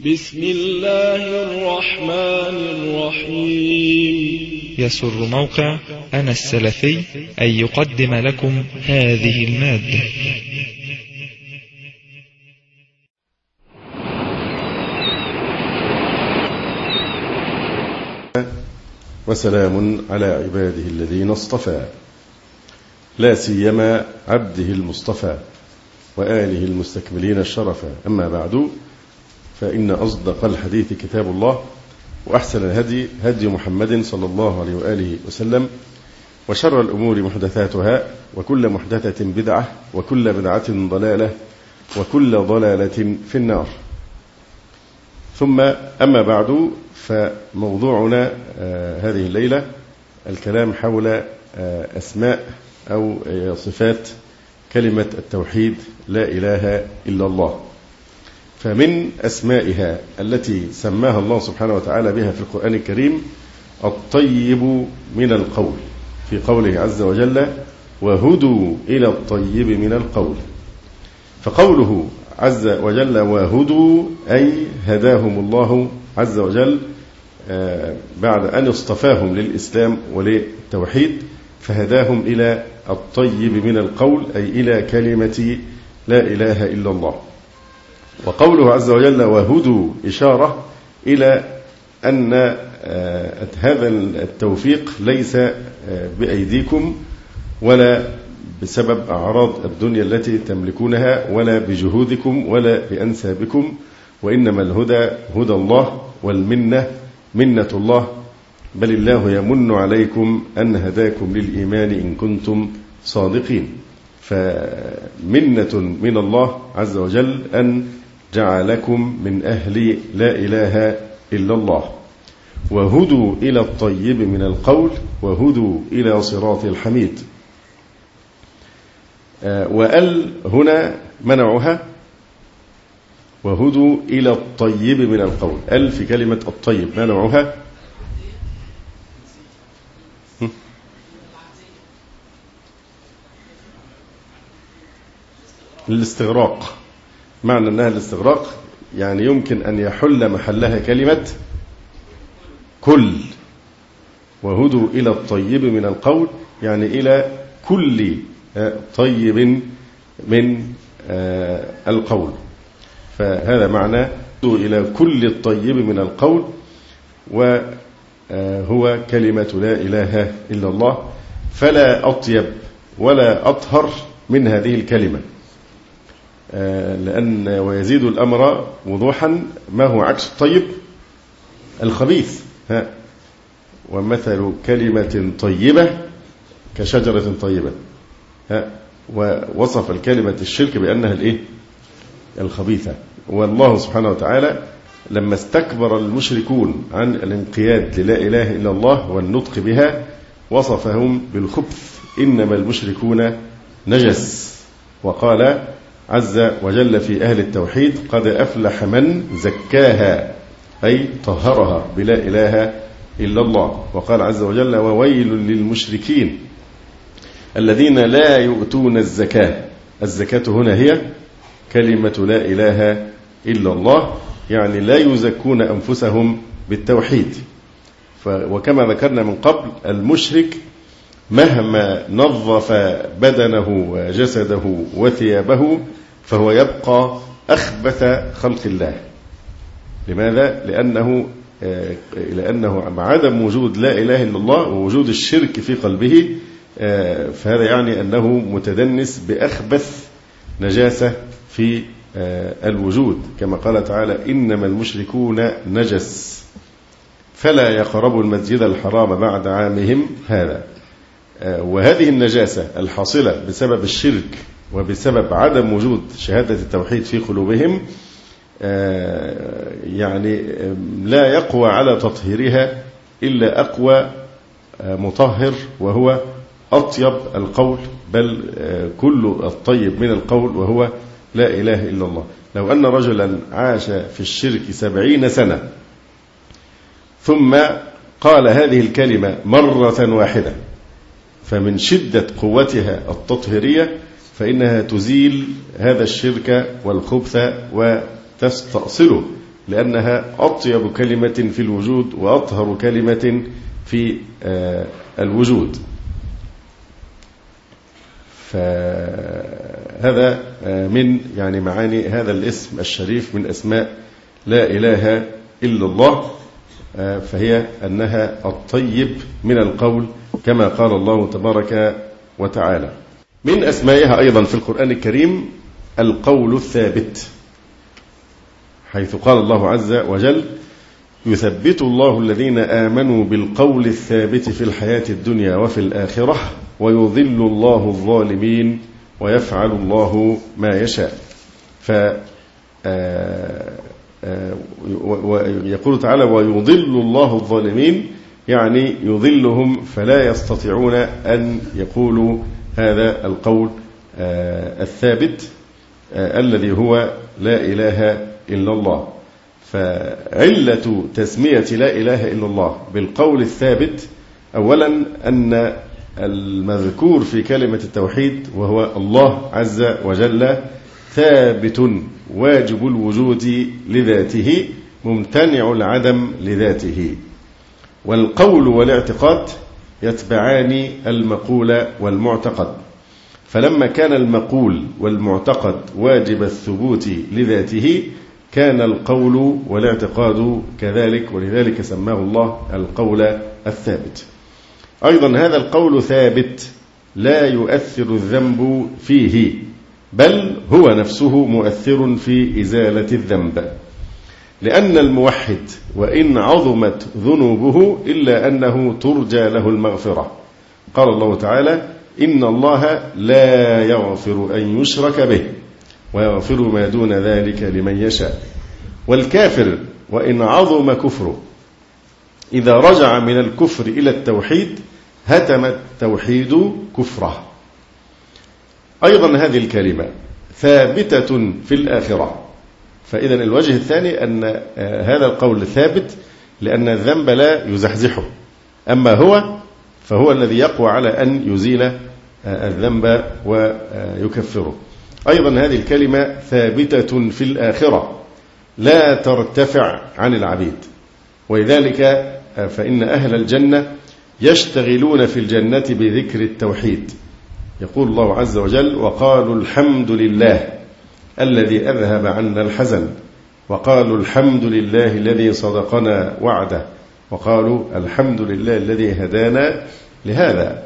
بسم الله الرحمن الرحيم. يسر موقع أنا السلفي أن يقدم لكم هذه المادة. وسلام على عباده الذين اصطفى، لا سيما عبده المصطفى وآله المستكملين الشرفا. أما بعد، فإن أصدق الحديث كتاب الله، وأحسن الهدي هدي محمد صلى الله عليه وآله وسلم، وشر الأمور محدثاتها، وكل محدثة بدعة، وكل بدعة ضلالة، وكل ضلالة في النار. ثم أما بعد، فموضوعنا هذه الليلة الكلام حول أسماء أو صفات كلمة التوحيد لا إله إلا الله. فمن أسمائها التي سماها الله سبحانه وتعالى بها في القرآن الكريم الطيب من القول، في قوله عز وجل: وهدوا إلى الطيب من القول. فقوله عز وجل وهدوا أي هداهم الله عز وجل بعد أن اصطفاهم للإسلام وللتوحيد، فهداهم إلى الطيب من القول، أي إلى كلمة لا إله إلا الله. وقوله عز وجل وهدوا إشارة إلى أن هذا التوفيق ليس بأيديكم ولا بسبب أعراض الدنيا التي تملكونها ولا بجهودكم ولا بأنسابكم، وإنما الهدى هدى الله، والمنة منة الله، بل الله يمن عليكم أن هداكم للإيمان إن كنتم صادقين. فمنة من الله عز وجل أن جعلكم من أهل لا إله إلا الله. وهدوا إلى الطيب من القول، وهدوا إلى صراط الحميد. وأل هنا منعها، وهدوا إلى الطيب من القول. أل في كلمة الطيب منعها الاستغراق. معنى أنها الاستغراق يعني يمكن أن يحل محلها كلمة كل. وهدوا إلى الطيب من القول يعني إلى كل طيب من القول. فهذا معنى إلى كل الطيب من القول، وهو كلمة لا إله إلا الله. فلا أطيب ولا أطهر من هذه الكلمة، لأن ويزيد الأمر وضوحا ما هو عكس الطيب الخبيث. ومثل كلمة طيبة كشجرة طيبة. ووصف الكلمة الشرك بأنها الخبيثة. والله سبحانه وتعالى لما استكبر المشركون عن الانقياد للا إله إلا الله والنطق بها وصفهم بالخبث: إنما المشركون نجس. وقال عز وجل في أهل التوحيد: قد أفلح من زكاها، أي طهرها بلا إله إلا الله. وقال عز وجل: وويل للمشركين الذين لا يؤتون الزكاة. الزكاة هنا هي كلمة لا إله إلا الله، يعني لا يزكون أنفسهم بالتوحيد. وكما ذكرنا من قبل، المشرك مهما نظف بدنه وجسده وثيابه فهو يبقى أخبث خلق الله. لماذا؟ لأنه مع عدم وجود لا إله إلا الله ووجود الشرك في قلبه، فهذا يعني أنه متدنس بأخبث نجاسة في الوجود، كما قال تعالى: إنما المشركون نجس فلا يقربوا المسجد الحرام بعد عامهم هذا. وهذه النجاسة الحاصلة بسبب الشرك وبسبب عدم وجود شهادة التوحيد في قلوبهم يعني لا يقوى على تطهيرها إلا أقوى مطهر، وهو أطيب القول، بل كل الطيب من القول، وهو لا إله إلا الله. لو أن رجلا عاش في الشرك 70 سنة ثم قال هذه الكلمة مرة واحدة، فمن شدة قوتها التطهيرية فإنها تزيل هذا الشرك والخبث وتستأصله لأنها أطيب كلمة في الوجود وأطهر كلمة في الوجود. فهذا من يعني معاني هذا الاسم الشريف من أسماء لا إله إلا الله، فهي أنها الطيب من القول كما قال الله تبارك وتعالى. من أسمائها أيضا في القرآن الكريم القول الثابت، حيث قال الله عز وجل: يثبت الله الذين آمنوا بالقول الثابت في الحياة الدنيا وفي الآخرة ويضل الله الظالمين ويفعل الله ما يشاء. ويقول تعالى: ويضل الله الظالمين، يعني يضلهم فلا يستطيعون أن يقولوا هذا القول الثابت الذي هو لا إله إلا الله. فعلة تسمية لا إله إلا الله بالقول الثابت أولا أن المذكور في كلمة التوحيد وهو الله عز وجل ثابت واجب الوجود لذاته ممتنع العدم لذاته، والقول والاعتقاد يتبعان المقول والمعتقد، فلما كان المقول والمعتقد واجب الثبوت لذاته كان القول والاعتقاد كذلك، ولذلك سماه الله القول الثابت. أيضا هذا القول ثابت لا يؤثر الذنب فيه، بل هو نفسه مؤثر في إزالة الذنب، لأن الموحد وإن عظمت ذنوبه إلا أنه ترجى له المغفرة. قال الله تعالى: إن الله لا يغفر أن يشرك به ويغفر ما دون ذلك لمن يشاء. والكافر وإن عظم كفره إذا رجع من الكفر إلى التوحيد هتم التوحيد كفره. أيضا هذه الكلمة ثابتة في الآخرة، فإذا الوجه الثاني أن هذا القول ثابت لأن الذنب لا يزحزحه، أما هو فهو الذي يقوى على أن يزيل الذنب ويكفره. أيضا هذه الكلمة ثابتة في الآخرة لا ترتفع عن العبيد، ولذلك فإن أهل الجنة يشتغلون في الجنة بذكر التوحيد. يقول الله عز وجل: وقالوا الحمد لله الذي أذهب عنا الحزن، وقالوا الحمد لله الذي صدقنا وعده، وقالوا الحمد لله الذي هدانا لهذا.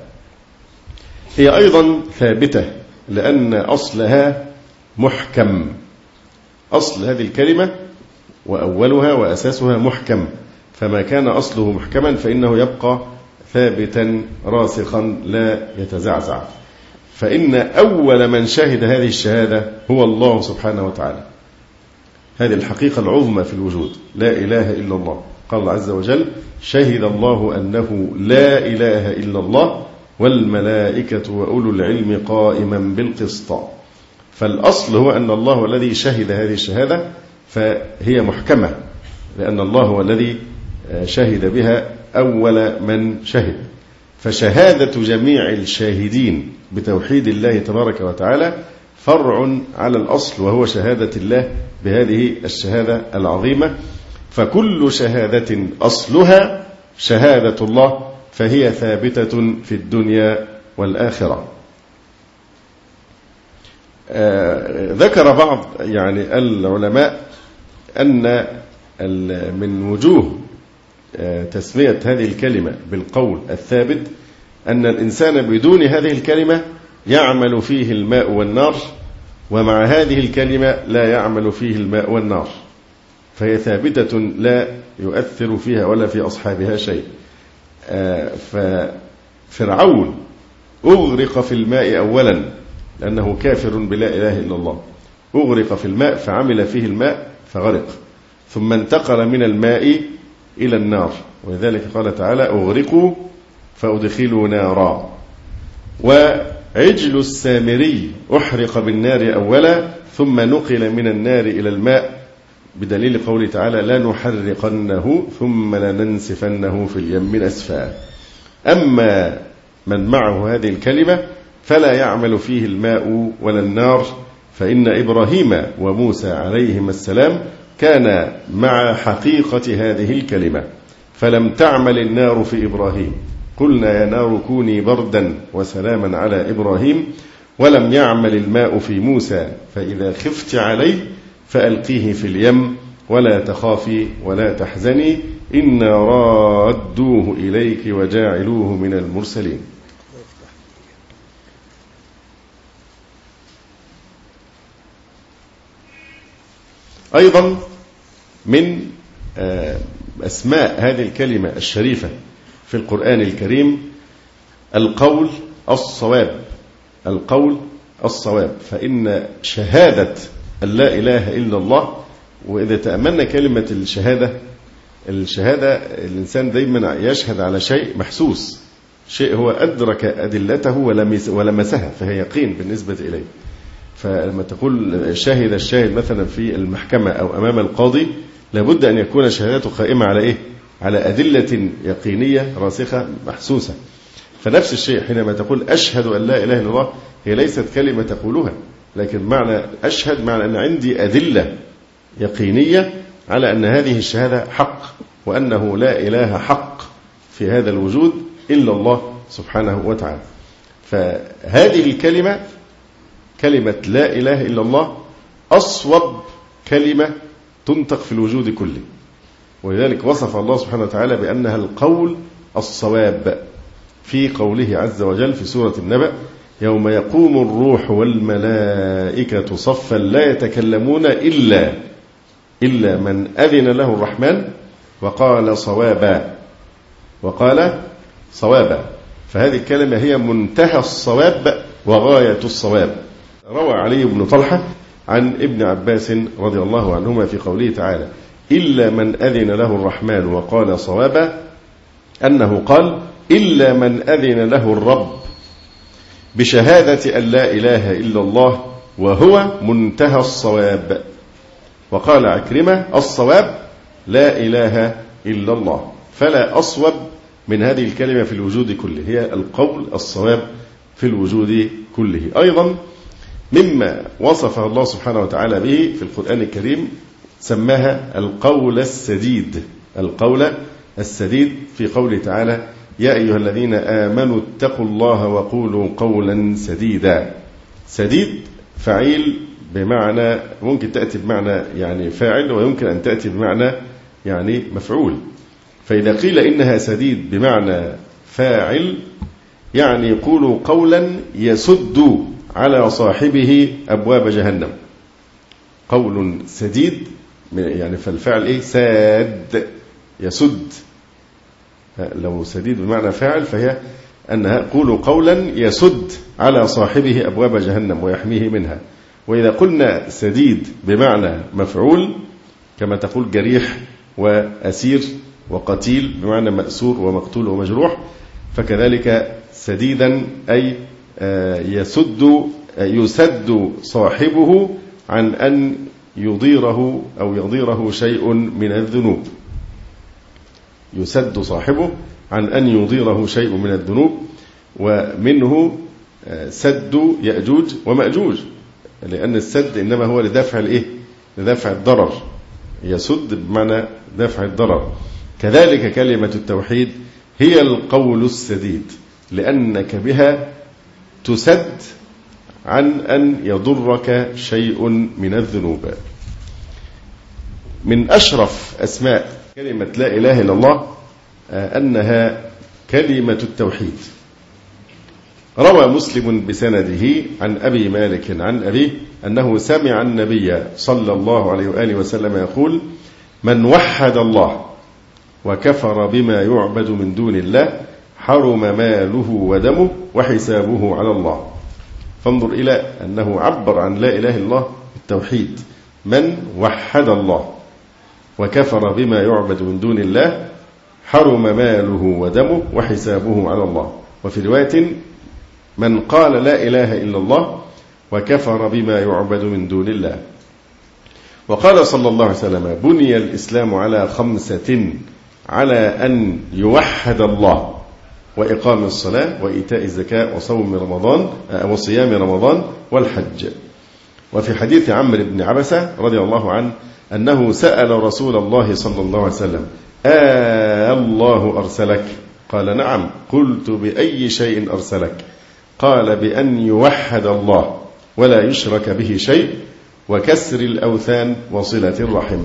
هي أيضا ثابتة لأن أصلها محكم، أصل هذه الكلمة وأولها وأساسها محكم، فما كان أصله محكما فإنه يبقى ثابتا راسخا لا يتزعزع. فإن أول من شهد هذه الشهادة هو الله سبحانه وتعالى. هذه الحقيقة العظمى في الوجود، لا إله إلا الله. قال الله عز وجل: شهد الله أنه لا إله إلا الله والملائكة وأولو العلم قائما بالقسط. فالأصل هو أن الله هو الذي شهد هذه الشهادة، فهي محكمة لأن الله هو الذي شهد بها أول من شهد. فشهادة جميع الشاهدين بتوحيد الله تبارك وتعالى فرع على الأصل وهو شهادة الله بهذه الشهادة العظيمة. فكل شهادة أصلها شهادة الله فهي ثابتة في الدنيا والآخرة. ذكر بعض يعني العلماء أن من وجوه تسمية هذه الكلمة بالقول الثابت أن الإنسان بدون هذه الكلمة يعمل فيه الماء والنار، ومع هذه الكلمة لا يعمل فيه الماء والنار، فهي ثابتة لا يؤثر فيها ولا في أصحابها شيء. ففرعون أغرق في الماء أولا لأنه كافر بلا إله إلا الله، أغرق في الماء فعمل فيه الماء فغرق، ثم انتقل من الماء إلى النار، ولذلك قال تعالى: أغرقوا فأدخلوا نارا. وعجل السامري أحرق بالنار أولا ثم نقل من النار إلى الماء، بدليل قوله تعالى: لنحرقنه ثم لننسفنه في اليم نسفا. أما من معه هذه الكلمة فلا يعمل فيه الماء ولا النار، فإن إبراهيم وموسى عليهما السلام كان مع حقيقة هذه الكلمة، فلم تعمل النار في إبراهيم، قلنا يا نار كوني بردا وسلاما على إبراهيم، ولم يعمل الماء في موسى، فإذا خفت عليه فألقيه في اليم ولا تخافي ولا تحزني إنا رادوه إليك وجاعلوه من المرسلين. أيضا من أسماء هذه الكلمة الشريفة في القرآن الكريم القول الصواب. القول الصواب، فإن شهادة أن لا إله إلا الله، وإذا تأملنا كلمة الشهادة الإنسان دايما يشهد على شيء محسوس، شيء هو أدرك أدلته ولمسها، فهي يقين بالنسبة إليه. فلما تقول شهد الشاهد مثلا في المحكمة أو أمام القاضي، لابد أن يكون شهادته قائمة على إيه؟ على أدلة يقينية راسخة محسوسة. فنفس الشيء حينما تقول أشهد أن لا إله إلا الله، هي ليست كلمة تقولها، لكن معنى أشهد معنى أن عندي أدلة يقينية على أن هذه الشهادة حق، وأنه لا إله حق في هذا الوجود إلا الله سبحانه وتعالى. فهذه الكلمة، كلمة لا إله إلا الله، أصوب كلمة تنطق في الوجود كله، ولذلك وصف الله سبحانه وتعالى بأنها القول الصواب في قوله عز وجل في سورة النبأ: يوم يقوم الروح والملائكة صفا لا يتكلمون إلا من أذن له الرحمن وقال صوابا. فهذه الكلمة هي منتهى الصواب وغاية الصواب. روى علي بن طلحة عن ابن عباس رضي الله عنهما في قوله تعالى: إلا من أذن له الرحمن وقال صوابا، أنه قال: إلا من أذن له الرب بشهادة أن لا إله إلا الله وهو منتهى الصواب. وقال عكرمة: الصواب لا إله إلا الله. فلا أصوب من هذه الكلمة في الوجود كله، هي القول الصواب في الوجود كله. أيضا مما وصفه الله سبحانه وتعالى به في القرآن الكريم سماها القول السديد. القول السديد في قوله تعالى: يا أيها الذين آمنوا اتقوا الله وقولوا قولا سديدا. سديد فعيل بمعنى، ممكن تأتي بمعنى يعني فاعل، ويمكن أن تأتي بمعنى يعني مفعول. فإذا قيل إنها سديد بمعنى فاعل، يعني يقول قولا يسد على صاحبه أبواب جهنم. قول سديد يعني فالفعل إيه؟ ساد، يسد. لو سديد بمعنى فاعل فهي أنها قول قولا يسد على صاحبه أبواب جهنم ويحميه منها. وإذا قلنا سديد بمعنى مفعول، كما تقول جريح وأسير وقتيل بمعنى مأسور ومقتول ومجروح، فكذلك سديدا أي يسد صاحبه عن أن يضيره أو يضيره شيء من الذنوب. يسد صاحبه عن أن يضيره شيء من الذنوب. ومنه سد يأجوج ومأجوج، لأن السد إنما هو لدفع الإيه؟ لدفع الضرر. يسد بمعنى دفع الضرر. كذلك كلمة التوحيد هي القول السديد، لأنك بها تسد عن أن يضرك شيء من الذنوب. من أشرف أسماء كلمة لا إله إلا الله أنها كلمة التوحيد. روى مسلم بسنده عن أبي مالك عن أبيه أنه سمع النبي صلى الله عليه وآله وسلم يقول: من وحد الله وكفر بما يعبد من دون الله حرم ماله ودمه وحسابه على الله. فانظر إلى أنه عبر عن لا إله إلا الله التوحيد: من وحد الله وكفر بما يعبد من دون الله حرم ماله ودمه وحسابه على الله. وفي رواية: من قال لا إله إلا الله وكفر بما يعبد من دون الله. وقال صلى الله عليه وسلم: بني الإسلام على 5: على أن يوحد الله، وإقام الصلاة، وإيتاء الزكاة، وصيام رمضان، والحج. وفي حديث عمرو بن عبسة رضي الله عنه أنه سأل رسول الله صلى الله عليه وسلم: الله أرسلك؟ قال: نعم. قلت: بأي شيء أرسلك؟ قال: بأن يوحد الله ولا يشرك به شيء، وكسر الأوثان، وصلة الرحم.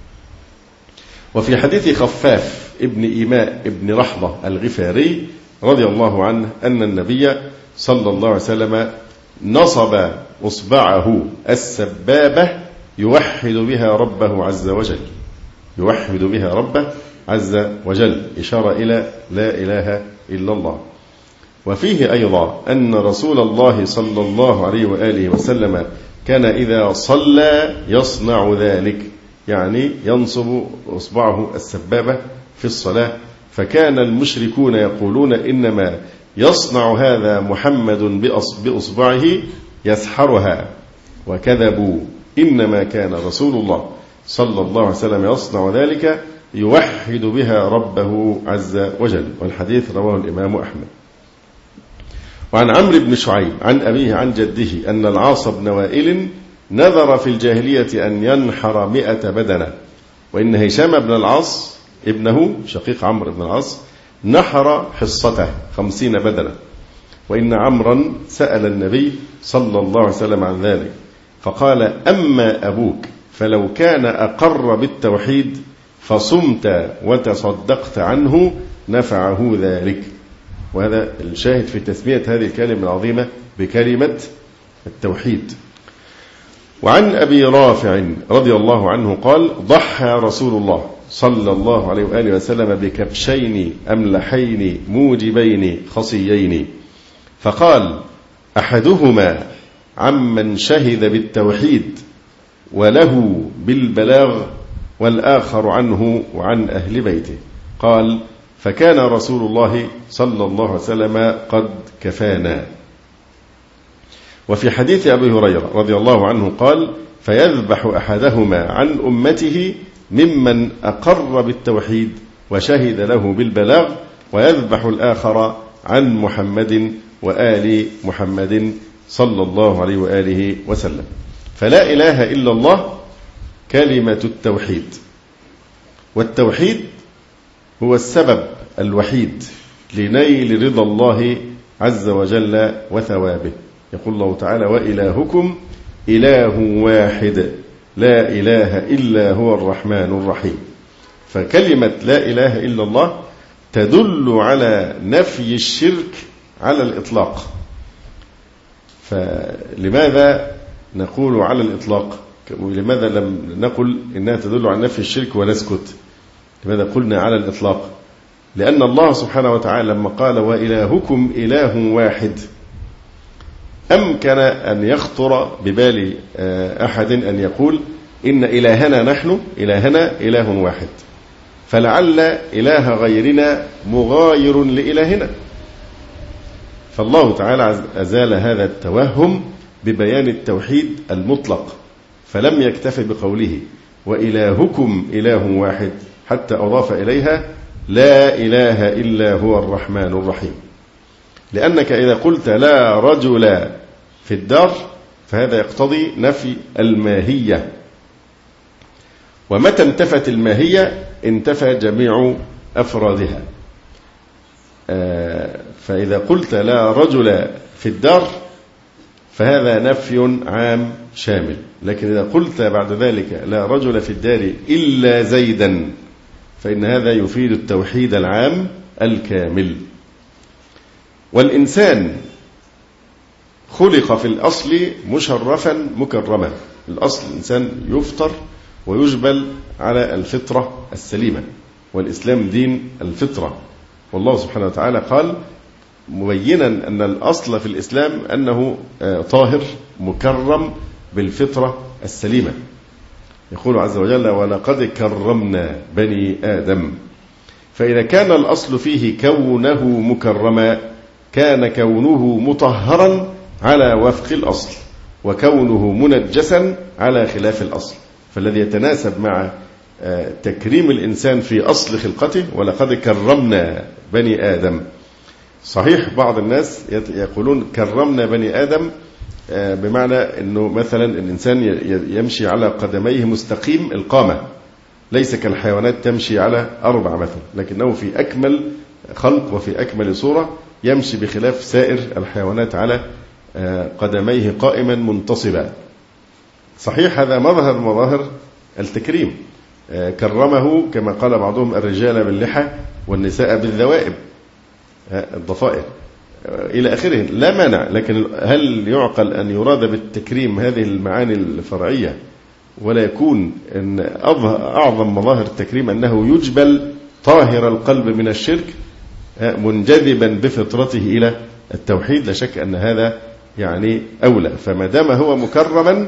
وفي حديث خفاف ابن إيماء ابن رحضة الغفاري رضي الله عنه أن النبي صلى الله عليه وسلم نصب أصبعه السبابة يوحد بها ربه عز وجل، يوحد بها ربه عز وجل، إشارة إلى لا إله إلا الله. وفيه أيضا أن رسول الله صلى الله عليه وآله وسلم كان إذا صلى يصنع ذلك، يعني ينصب أصبعه السبابة في الصلاة. فكان المشركون يقولون: إنما يصنع هذا محمد بأصبعه يسحرها، وكذبوا، إنما كان رسول الله صلى الله عليه وسلم يصنع ذلك يوحد بها ربه عز وجل. والحديث رواه الإمام أحمد. وعن عمرو بن شعيب عن أبيه عن جده أن العاص بن وائل نذر في الجاهلية أن ينحر 100 بدنة، وإن هشام بن العاص ابنه شقيق عمرو بن العاص نحر حصته 50 بدنة، وإن عمرا سأل النبي صلى الله عليه وسلم عن ذلك فقال: أما أبوك فلو كان أقر بالتوحيد فصمت وتصدقت عنه نفعه ذلك. وهذا الشاهد في تسمية هذه الكلمة العظيمة بكلمة التوحيد. وعن أبي رافع رضي الله عنه قال: ضحى رسول الله صلى الله عليه وآله وسلم بكبشين أملحين موجبين خصيين، فقال: أحدهما عمن شهد بالتوحيد وله بالبلاغ، والآخر عنه وعن أهل بيته. قال: فكان رسول الله صلى الله عليه وسلم قد كفانا. وفي حديث أبي هريرة رضي الله عنه قال: فيذبح أحدهما عن أمته ممن أقر بالتوحيد وشهد له بالبلاغ، ويذبح الآخر عن محمد وآل محمد صلى الله عليه وآله وسلم. فلا إله إلا الله كلمة التوحيد، والتوحيد هو السبب الوحيد لنيل رضا الله عز وجل وثوابه. يقول الله تعالى: وإلهكم إله واحد لا إله إلا هو الرحمن الرحيم. فكلمة لا إله إلا الله تدل على نفي الشرك على الإطلاق. فلماذا نقول على الإطلاق؟ لماذا لم نقل إنها تدل على نفي الشرك ونسكت؟ لماذا قلنا على الإطلاق؟ لأن الله سبحانه وتعالى لما قال: وإلهكم إله واحد، أمكن أن يخطر ببال أحد أن يقول إن إلهنا نحن إلهنا إله واحد، فلعل إله غيرنا مغاير لإلهنا. فالله تعالى أزال هذا التوهم ببيان التوحيد المطلق، فلم يكتف بقوله وإلهكم إله واحد حتى أضاف إليها لا إله إلا هو الرحمن الرحيم. لأنك إذا قلت لا رجل في الدار فهذا يقتضي نفي الماهية، ومتى انتفت الماهية انتفى جميع أفرادها. فإذا قلت لا رجل في الدار فهذا نفي عام شامل، لكن إذا قلت بعد ذلك لا رجل في الدار إلا زيدا فإن هذا يفيد التوحيد العام الكامل. والإنسان خلق في الأصل مشرفا مكرما. الأصل الإنسان يفطر ويجبل على الفطرة السليمة، والإسلام دين الفطرة. والله سبحانه وتعالى قال مبينا أن الأصل في الإسلام أنه طاهر مكرم بالفطرة السليمة. يقول عز وجل ولقد كرمنا بني آدم. فإذا كان الأصل فيه كونه مكرما كان كونه مطهرا على وفق الأصل، وكونه منجسا على خلاف الأصل. فالذي يتناسب مع تكريم الإنسان في أصل خلقته ولقد كرمنا بني آدم. صحيح بعض الناس يقولون كرمنا بني آدم بمعنى أنه مثلا الإنسان يمشي على قدميه مستقيم القامة، ليس كالحيوانات تمشي على 4 مثلا، لكنه في أكمل خلق وفي أكمل صورة، يمشي بخلاف سائر الحيوانات على قدميه قائما منتصبا. صحيح هذا مظهر مظاهر التكريم، كرمه كما قال بعضهم الرجال باللحى والنساء بالذوائب، الضفائر إلى آخره، لا مانع. لكن هل يعقل أن يراد بالتكريم هذه المعاني الفرعية ولا يكون أن أعظم مظاهر التكريم أنه يجبل طاهر القلب من الشرك منجذبا بفطرته إلى التوحيد؟ لا شك أن هذا يعني أولى. فما دام هو مكرما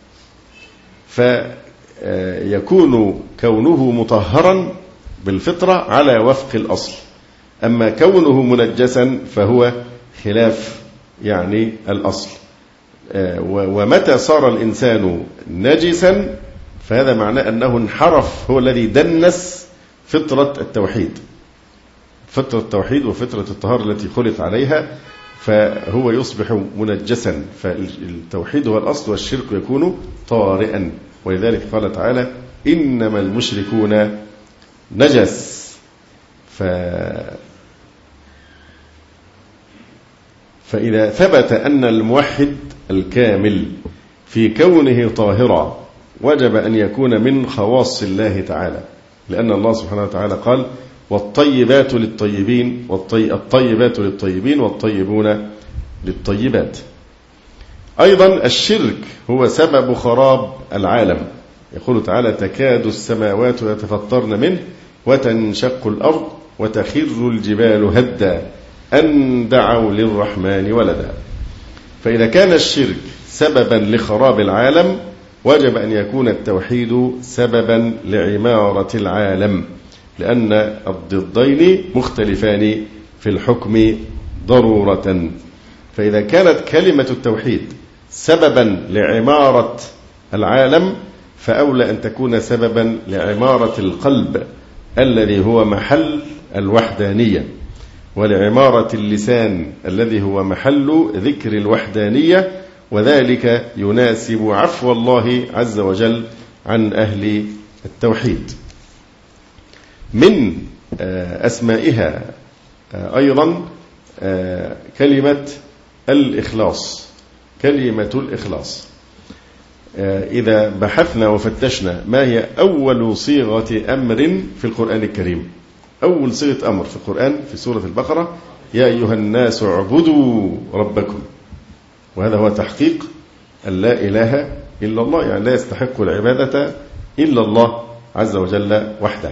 فيكون كونه مطهرا بالفطرة على وفق الأصل، أما كونه منجسا فهو خلاف يعني الأصل. ومتى صار الإنسان نجسا فهذا معناه أنه انحرف، هو الذي دنس فطرة التوحيد، فطرة التوحيد وفطرة الطهارة التي خلق عليها، فهو يصبح منجسا. فالتوحيد هو الأصل والشرك يكون طارئا، ولذلك قال تعالى إنما المشركون نجس. فإذا ثبت أن الموحد الكامل في كونه طاهرا وجب أن يكون من خواص الله تعالى، لأن الله سبحانه وتعالى قال والطيبات للطيبين الطيبات للطيبين والطيبون للطيبات. أيضا الشرك هو سبب خراب العالم، يقول تعالى تكاد السماوات يتفطرن منه وتنشق الأرض وتخر الجبال هدا أن دعوا للرحمن ولدا. فإذا كان الشرك سببا لخراب العالم وجب أن يكون التوحيد سببا لعمارة العالم، لأن الضدين مختلفان في الحكم ضرورة. فإذا كانت كلمة التوحيد سببا لعمارة العالم فأولى أن تكون سببا لعمارة القلب الذي هو محل الوحدانية، ولعمارة اللسان الذي هو محل ذكر الوحدانية، وذلك يناسب عفو الله عز وجل عن أهل التوحيد. من أسمائها أيضا كلمة الإخلاص. كلمة الإخلاص إذا بحثنا وفتشنا ما هي أول صيغة أمر في القرآن الكريم، أول صيغة أمر في القرآن في سورة البقرة يا أيها الناس اعبدوا ربكم، وهذا هو تحقيق أن لا إله إلا الله، يعني لا يستحق العبادة إلا الله عز وجل وحده.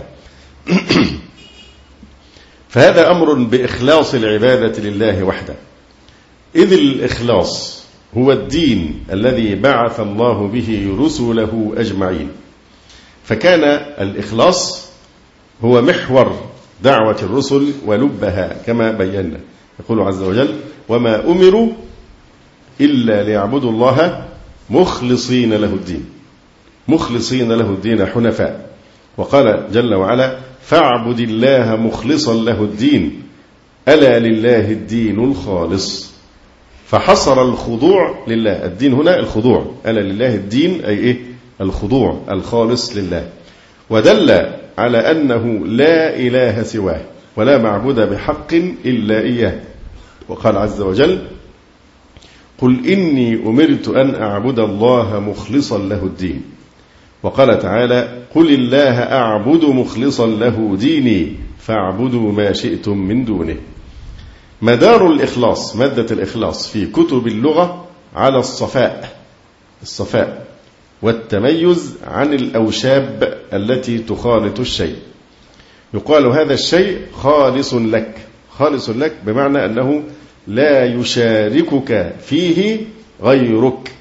فهذا أمر بإخلاص العبادة لله وحده، إذ الإخلاص هو الدين الذي بعث الله به رسله أجمعين. فكان الإخلاص هو محور دعوة الرسل ولبها كما بينا، يقول عز وجل وما أمروا إلا ليعبدوا الله مخلصين له الدين، مخلصين له الدين حنفاء. وقال جل وعلا فاعبد الله مخلصا له الدين ألا لله الدين الخالص. فحصر الخضوع لله، الدين هنا الخضوع، ألا لله الدين أي إيه؟ الخضوع الخالص لله، ودل على أنه لا إله سواه ولا معبود بحق إلا إياه. وقال عز وجل قل إني أمرت أن أعبد الله مخلصا له الدين. وقال تعالى قل الله أعبد مخلصا له ديني فاعبدوا ما شئتم من دونه. مدار الإخلاص، مادة الإخلاص في كتب اللغة على الصفاء والتميز عن الأوشاب التي تخالط الشيء. يقال هذا الشيء خالص لك، خالص لك بمعنى أنه لا يشاركك فيه غيرك.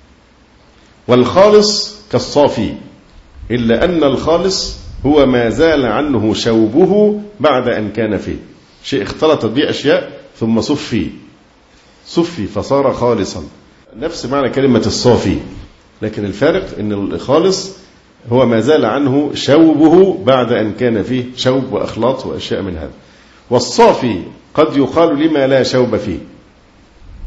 والخالص كالصافي، إلا أن الخالص هو ما زال عنه شوبه بعد أن كان فيه شيء، اختلطت به أشياء ثم صفي فصار خالصا، نفس معنى كلمة الصافي، لكن الفارق أن الخالص هو ما زال عنه شوبه بعد أن كان فيه شوب وأخلاط وأشياء من هذا. والصافي قد يقال لما لا شوب فيه،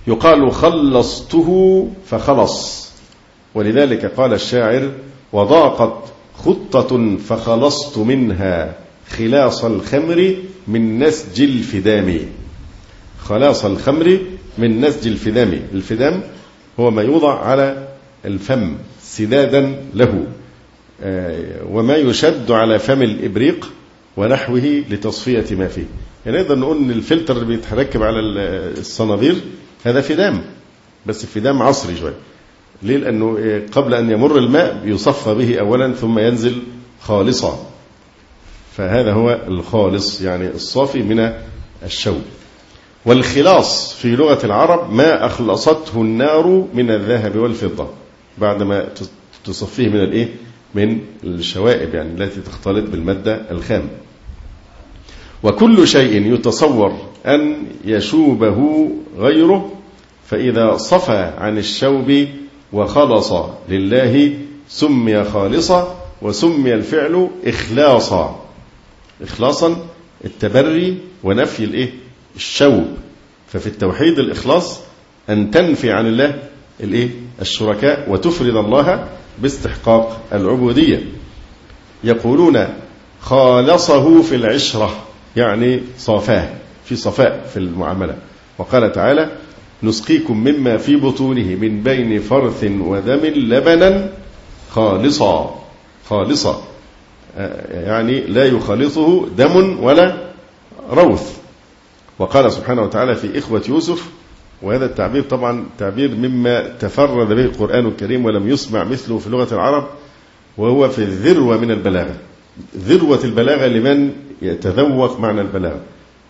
يقال خلصته فخلص، ولذلك قال الشاعر: وضاقت خطة فخلصت منها خلاص الخمر من نسج الفدام. خلاص الخمر من نسج الفدام. الفدام هو ما يوضع على الفم سدادا له، وما يشد على فم الإبريق ونحوه لتصفية ما فيه. يعني نقدر نقول ان الفلتر اللي بيتركب على الصنابير هذا فدام، بس فدام عصري شوية. ليه؟ لأنه قبل أن يمر الماء يصفى به أولا ثم ينزل خالصا، فهذا هو الخالص يعني الصافي من الشوب. والخلاص في لغة العرب ما أخلصته النار من الذهب والفضة، بعدما تصفيه من الإيه؟ من الشوائب يعني التي تختلط بالمادة الخام. وكل شيء يتصور أن يشوبه غيره فإذا صفى عن الشوب وخلص لله سمي خالصا، وسمي الفعل إخلاصا. إخلاصا التبري ونفي الإيه؟ الشوب. ففي التوحيد الإخلاص أن تنفي عن الله الإيه؟ الشركاء وتفرد الله باستحقاق العبودية. يقولون خالصه في العشرة، يعني صافاه، في صفاء في المعاملة. وقال تعالى: نسقيكم مما في بطونه من بين فرث ودم لبنا خالصا. خالصا يعني لا يخالطه دم ولا روث. وقال سبحانه وتعالى في إخوة يوسف، وهذا التعبير طبعا تعبير مما تفرد به القرآن الكريم ولم يسمع مثله في لغة العرب، وهو في الذروة من البلاغة، ذروة البلاغة لمن يتذوق معنى البلاغة.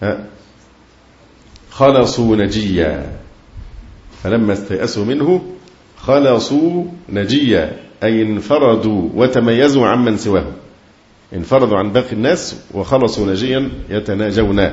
خلصوا نجيا، فلما استيأسوا منه خلصوا نجيا، أي انفردوا وتميزوا عمن سواهم، انفردوا عن باقي الناس وخلصوا نجيا يتناجون.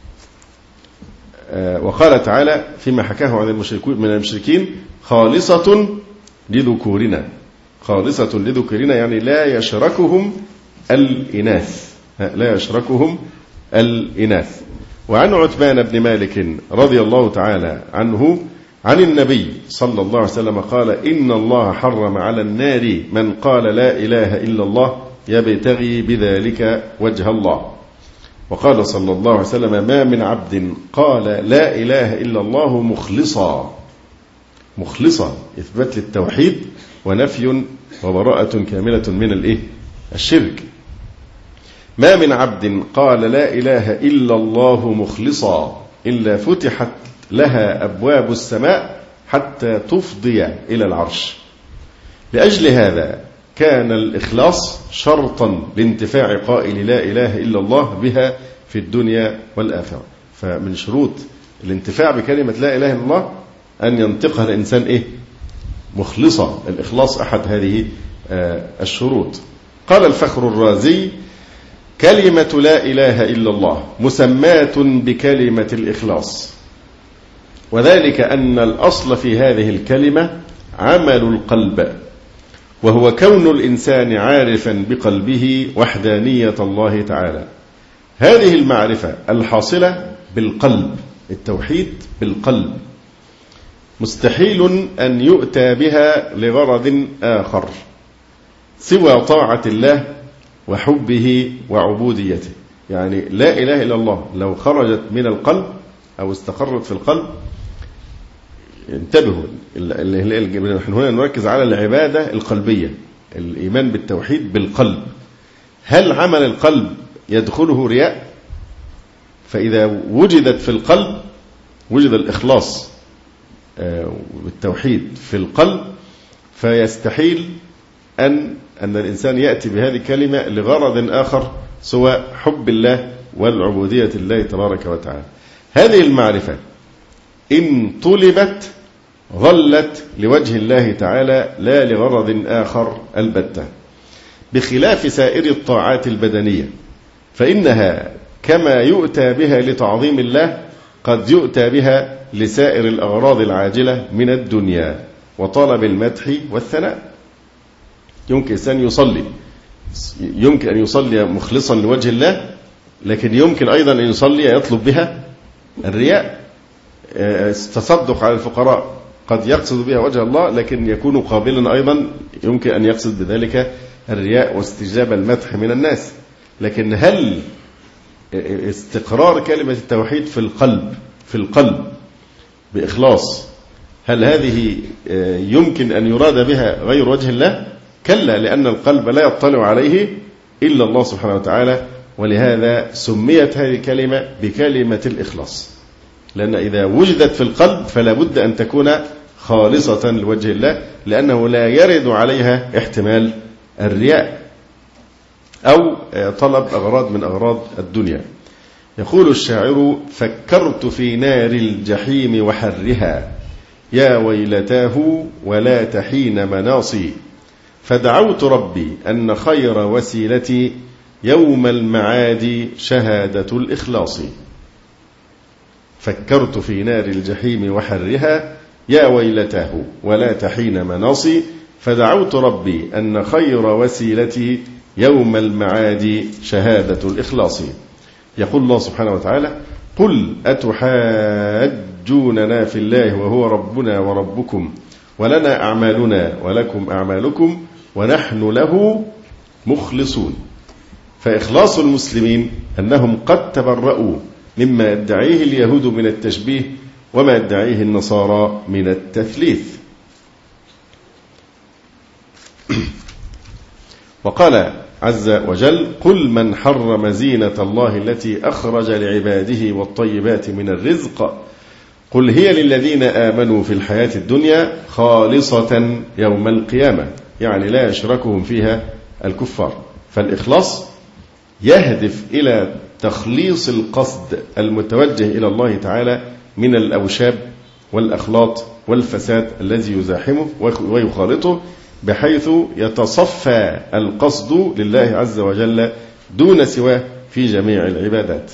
وقال تعالى فيما حكاه عن المشركين: خالصة لذكورنا. خالصة لذكورنا يعني لا يشركهم الإناث، لا يشركهم الإناث. وعن عتبان بن مالك رضي الله تعالى عنه عن النبي صلى الله عليه وسلم قال: إن الله حرم على النار من قال لا إله إلا الله يبتغي بذلك وجه الله. وقال صلى الله عليه وسلم: ما من عبد قال لا إله إلا الله مخلصا. مخلصا إثبات للتوحيد ونفي وبراءة كاملة من الشرك. ما من عبد قال لا إله إلا الله مخلصا إلا فتحت لها أبواب السماء حتى تفضي إلى العرش. لأجل هذا كان الإخلاص شرطا لانتفاع قائل لا إله إلا الله بها في الدنيا والآخرة. فمن شروط الانتفاع بكلمة لا إله إلا الله أن ينطقها الإنسان مخلصا. الإخلاص أحد هذه الشروط. قال الفخر الرازي: كلمة لا إله إلا الله مسماة بكلمة الإخلاص، وذلك أن الأصل في هذه الكلمة عمل القلب، وهو كون الإنسان عارفا بقلبه وحدانية الله تعالى. هذه المعرفة الحاصلة بالقلب، التوحيد بالقلب، مستحيل أن يؤتى بها لغرض آخر سوى طاعة الله وحبه وعبوديته. يعني لا إله إلا الله لو خرجت من القلب أو استقرت في القلب، انتبهوا، نحن هنا نركز على العبادة القلبية، الإيمان بالتوحيد بالقلب. هل عمل القلب يدخله رياء؟ فإذا وجدت في القلب، وجد الإخلاص والتوحيد في القلب، فيستحيل أن الإنسان يأتي بهذه الكلمة لغرض آخر سوى حب الله والعبودية الله تبارك وتعالى. هذه المعرفة إن طلبت ظلت لوجه الله تعالى لا لغرض آخر البتة، بخلاف سائر الطاعات البدنية، فإنها كما يؤتى بها لتعظيم الله قد يؤتى بها لسائر الأغراض العاجلة من الدنيا وطلب المدح والثناء. يمكن إنسان يصلي، يمكن أن يصلي مخلصا لوجه الله، لكن يمكن أيضا أن يصلي يطلب بها الرياء. التصدق على الفقراء قد يقصد بها وجه الله، لكن يكون قابلا أيضا يمكن أن يقصد بذلك الرياء واستجاب المدح من الناس. لكن هل استقرار كلمة التوحيد في القلب بإخلاص، هل هذه يمكن أن يراد بها غير وجه الله؟ كلا، لأن القلب لا يطلع عليه إلا الله سبحانه وتعالى، ولهذا سميت هذه الكلمة بكلمة الإخلاص، لأن إذا وجدت في القلب فلا بد أن تكون خالصة لوجه الله، لأنه لا يرد عليها احتمال الرياء أو طلب أغراض من أغراض الدنيا. يقول الشاعر: فكرت في نار الجحيم وحرها، يا ويلتاه ولا تحين مناصي، فدعوت ربي أن خير وسيلتي يوم المعاد شهادة الإخلاص. فكرت في نار الجحيم وحرها، يا ويلتاه ولا تحين مناصي، فدعوت ربي أن خير وسيلتي يوم المعاد شهادة الإخلاص. يقول الله سبحانه وتعالى: قل أتحاجوننا في الله وهو ربنا وربكم ولنا أعمالنا ولكم أعمالكم ونحن له مخلصون. فإخلاص المسلمين أنهم قد تبرؤوا مما يدعيه اليهود من التشبيه وما يدعيه النصارى من التثليث. وقال عز وجل: قل من حرم زينة الله التي أخرج لعباده والطيبات من الرزق قل هي للذين آمنوا في الحياة الدنيا خالصة يوم القيامة، يعني لا يشركهم فيها الكفار. فالإخلاص يهدف إلى تخليص القصد المتوجه إلى الله تعالى من الأوشاب والأخلاط والفساد الذي يزاحمه ويخالطه، بحيث يتصفى القصد لله عز وجل دون سواه في جميع العبادات.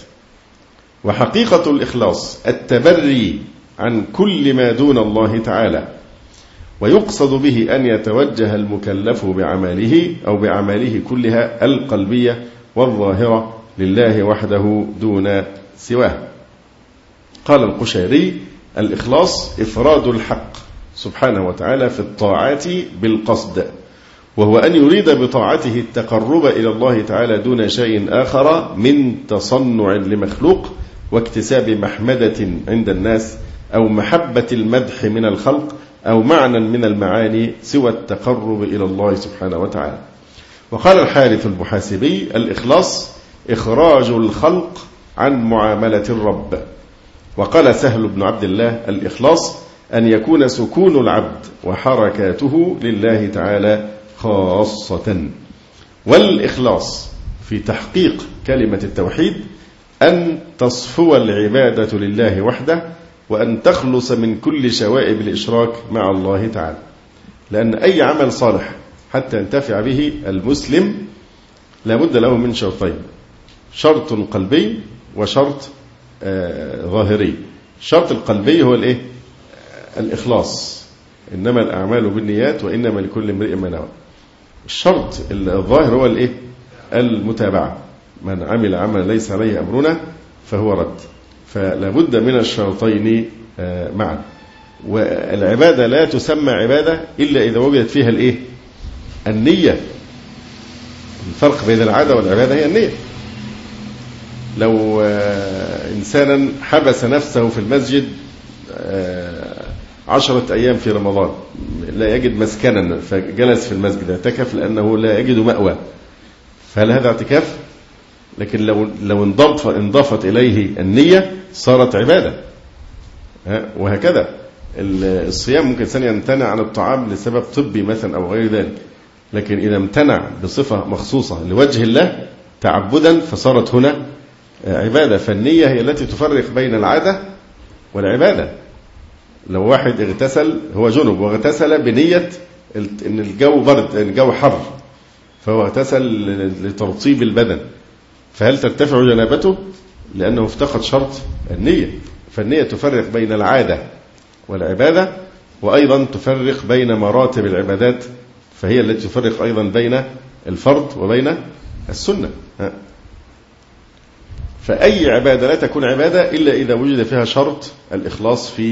وحقيقة الإخلاص التبري عن كل ما دون الله تعالى، ويقصد به أن يتوجه المكلف بعمله أو بأعماله كلها القلبية والظاهرة لله وحده دون سواه. قال القشيري: الإخلاص إفراد الحق سبحانه وتعالى في الطاعات بالقصد، وهو أن يريد بطاعته التقرب إلى الله تعالى دون شيء آخر من تصنع لمخلوق واكتساب محمدة عند الناس أو محبة المدح من الخلق أو معنى من المعاني سوى التقرب إلى الله سبحانه وتعالى. وقال الحارث المحاسبي: الإخلاص إخراج الخلق عن معاملة الرب. وقال سهل بن عبد الله: الإخلاص أن يكون سكون العبد وحركاته لله تعالى خاصة. والإخلاص في تحقيق كلمة التوحيد أن تصفو العبادة لله وحده، وأن تخلص من كل شوائب الإشراك مع الله تعالى، لأن أي عمل صالح حتى ينتفع به المسلم لابد له من شرطين: شرط قلبي وشرط ظاهري. الشرط القلبي هو الإيه؟ الإخلاص، إنما الأعمال بالنيات وإنما لكل امرئ ما نوى. الشرط الظاهر هو الإيه؟ المتابعة، من عمل عملا ليس عليه أمرنا فهو رد. فلا بد من الشرطين معا. والعبادة لا تسمى عبادة إلا إذا وجدت فيها الإيه؟ النية. الفرق بين العادة والعبادة هي النية. لو إنسانا حبس نفسه في المسجد 10 أيام في رمضان لا يجد مسكنا فجلس في المسجد اعتكف لأنه لا يجد مأوى، فهل هذا اعتكاف؟ لكن لو انضافت إليه النية صارت عبادة. وهكذا الصيام ممكن إنسان يمتنع عن الطعام لسبب طبي مثلا أو غير ذلك، لكن إذا امتنع بصفة مخصوصة لوجه الله تعبدا فصارت هنا عبادة. فالنية هي التي تفرق بين العادة والعبادة. لو واحد اغتسل هو جنب واغتسل بنية إن الجو برد الجو حر فهو اغتسل لترطيب البدن، فهل ترتفع جنابته؟ لأنه افتقد شرط النية. فالنية تفرق بين العادة والعبادة، وأيضا تفرق بين مراتب العبادات، فهي التي تفرق أيضا بين الفرض وبين السنة. فأي عبادة لا تكون عبادة إلا إذا وجد فيها شرط الإخلاص في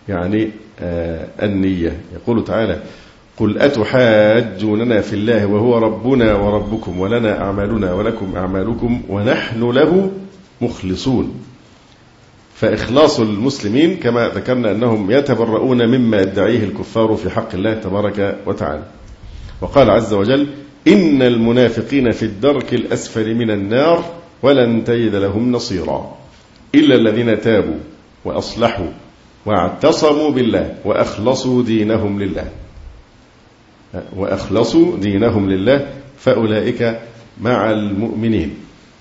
النية. يقول تعالى: قل أتحاجوننا في الله وهو ربنا وربكم ولنا أعمالنا ولكم أعمالكم ونحن له مخلصون. فإخلاص المسلمين كما ذكرنا أنهم يتبرؤون مما يدعيه الكفار في حق الله تبارك وتعالى. وقال عز وجل: إن المنافقين في الدرك الأسفل من النار ولن تجد لهم نصيرا إلا الذين تابوا وأصلحوا واعتصموا بالله وأخلصوا دينهم لله فأولئك مع المؤمنين.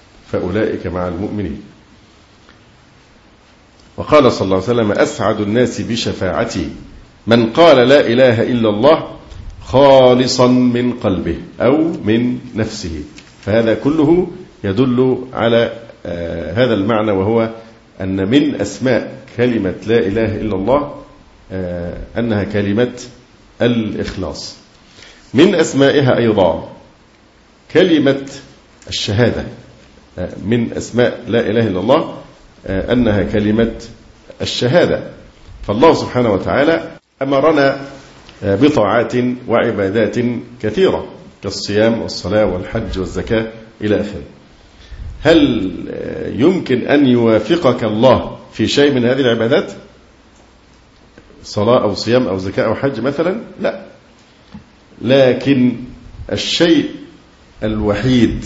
وقال صلى الله عليه وسلم: أسعد الناس بشفاعتي من قال لا إله إلا الله خالصا من قلبه أو من نفسه. فهذا كله يدل على هذا المعنى، وهو أن من أسماء كلمة لا إله إلا الله أنها كلمة الإخلاص. من أسمائها أيضا كلمة الشهادة. من أسماء لا إله إلا الله أنها كلمة الشهادة. فالله سبحانه وتعالى أمرنا بطاعات وعبادات كثيرة كالصيام والصلاة والحج والزكاة إلى آخره. هل يمكن أن يوافقك الله في شيء من هذه العبادات؟ صلاة أو صيام أو زكاة أو حج مثلا؟ لا. لكن الشيء الوحيد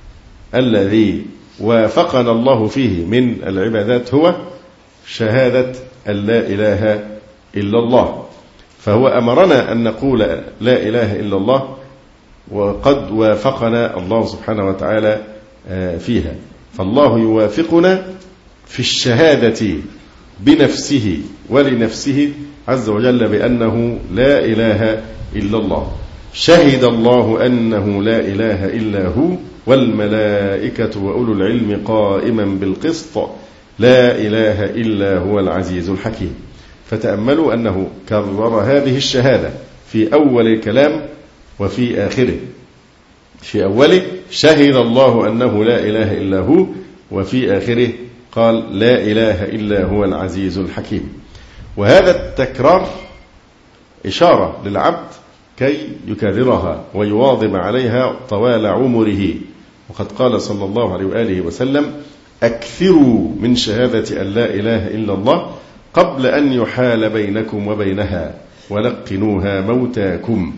الذي وافقنا الله فيه من العبادات هو شهادة أن لا إله إلا الله. فهو أمرنا أن نقول لا إله إلا الله، وقد وافقنا الله سبحانه وتعالى فيها. فالله يوافقنا في الشهادة بنفسه ولنفسه عز وجل بأنه لا إله إلا الله. شهد الله أنه لا إله إلا هو والملائكة وأولو العلم قائما بالقسط لا إله إلا هو العزيز الحكيم. فتأملوا أنه كرر هذه الشهادة في أول الكلام وفي آخره. في أوله شهد الله أنه لا إله إلا هو، وفي آخره قال لا إله إلا هو العزيز الحكيم. وهذا التكرار إشارة للعبد كي يكررها ويواظب عليها طوال عمره. وقد قال صلى الله عليه وآله وسلم: أكثروا من شهادة أن لا إله إلا الله قبل أن يحال بينكم وبينها ولقنوها موتاكم.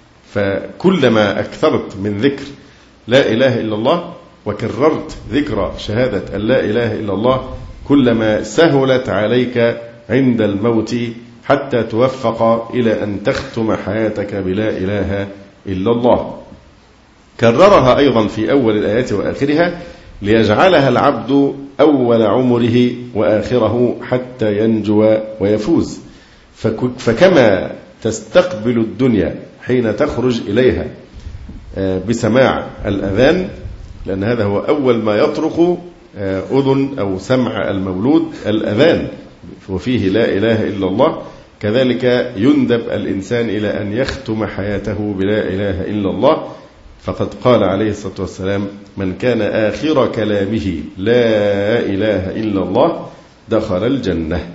فكلما أكثرت من ذكر لا إله إلا الله وكررت ذكر شهادة أن لا إله إلا الله كلما سهلت عليك عند الموت حتى توفق إلى أن تختم حياتك بلا إله إلا الله. كررها أيضا في أول الآيات وآخرها ليجعلها العبد أول عمره وآخره حتى ينجو ويفوز. فكما تستقبل الدنيا حين تخرج إليها بسماع الأذان، لأن هذا هو أول ما يطرق أذن أو سمع المولود الأذان وفيه لا إله إلا الله، كذلك يندب الإنسان إلى أن يختم حياته بلا إله إلا الله. فقد قال عليه الصلاة والسلام: من كان آخر كلامه لا إله إلا الله دخل الجنة.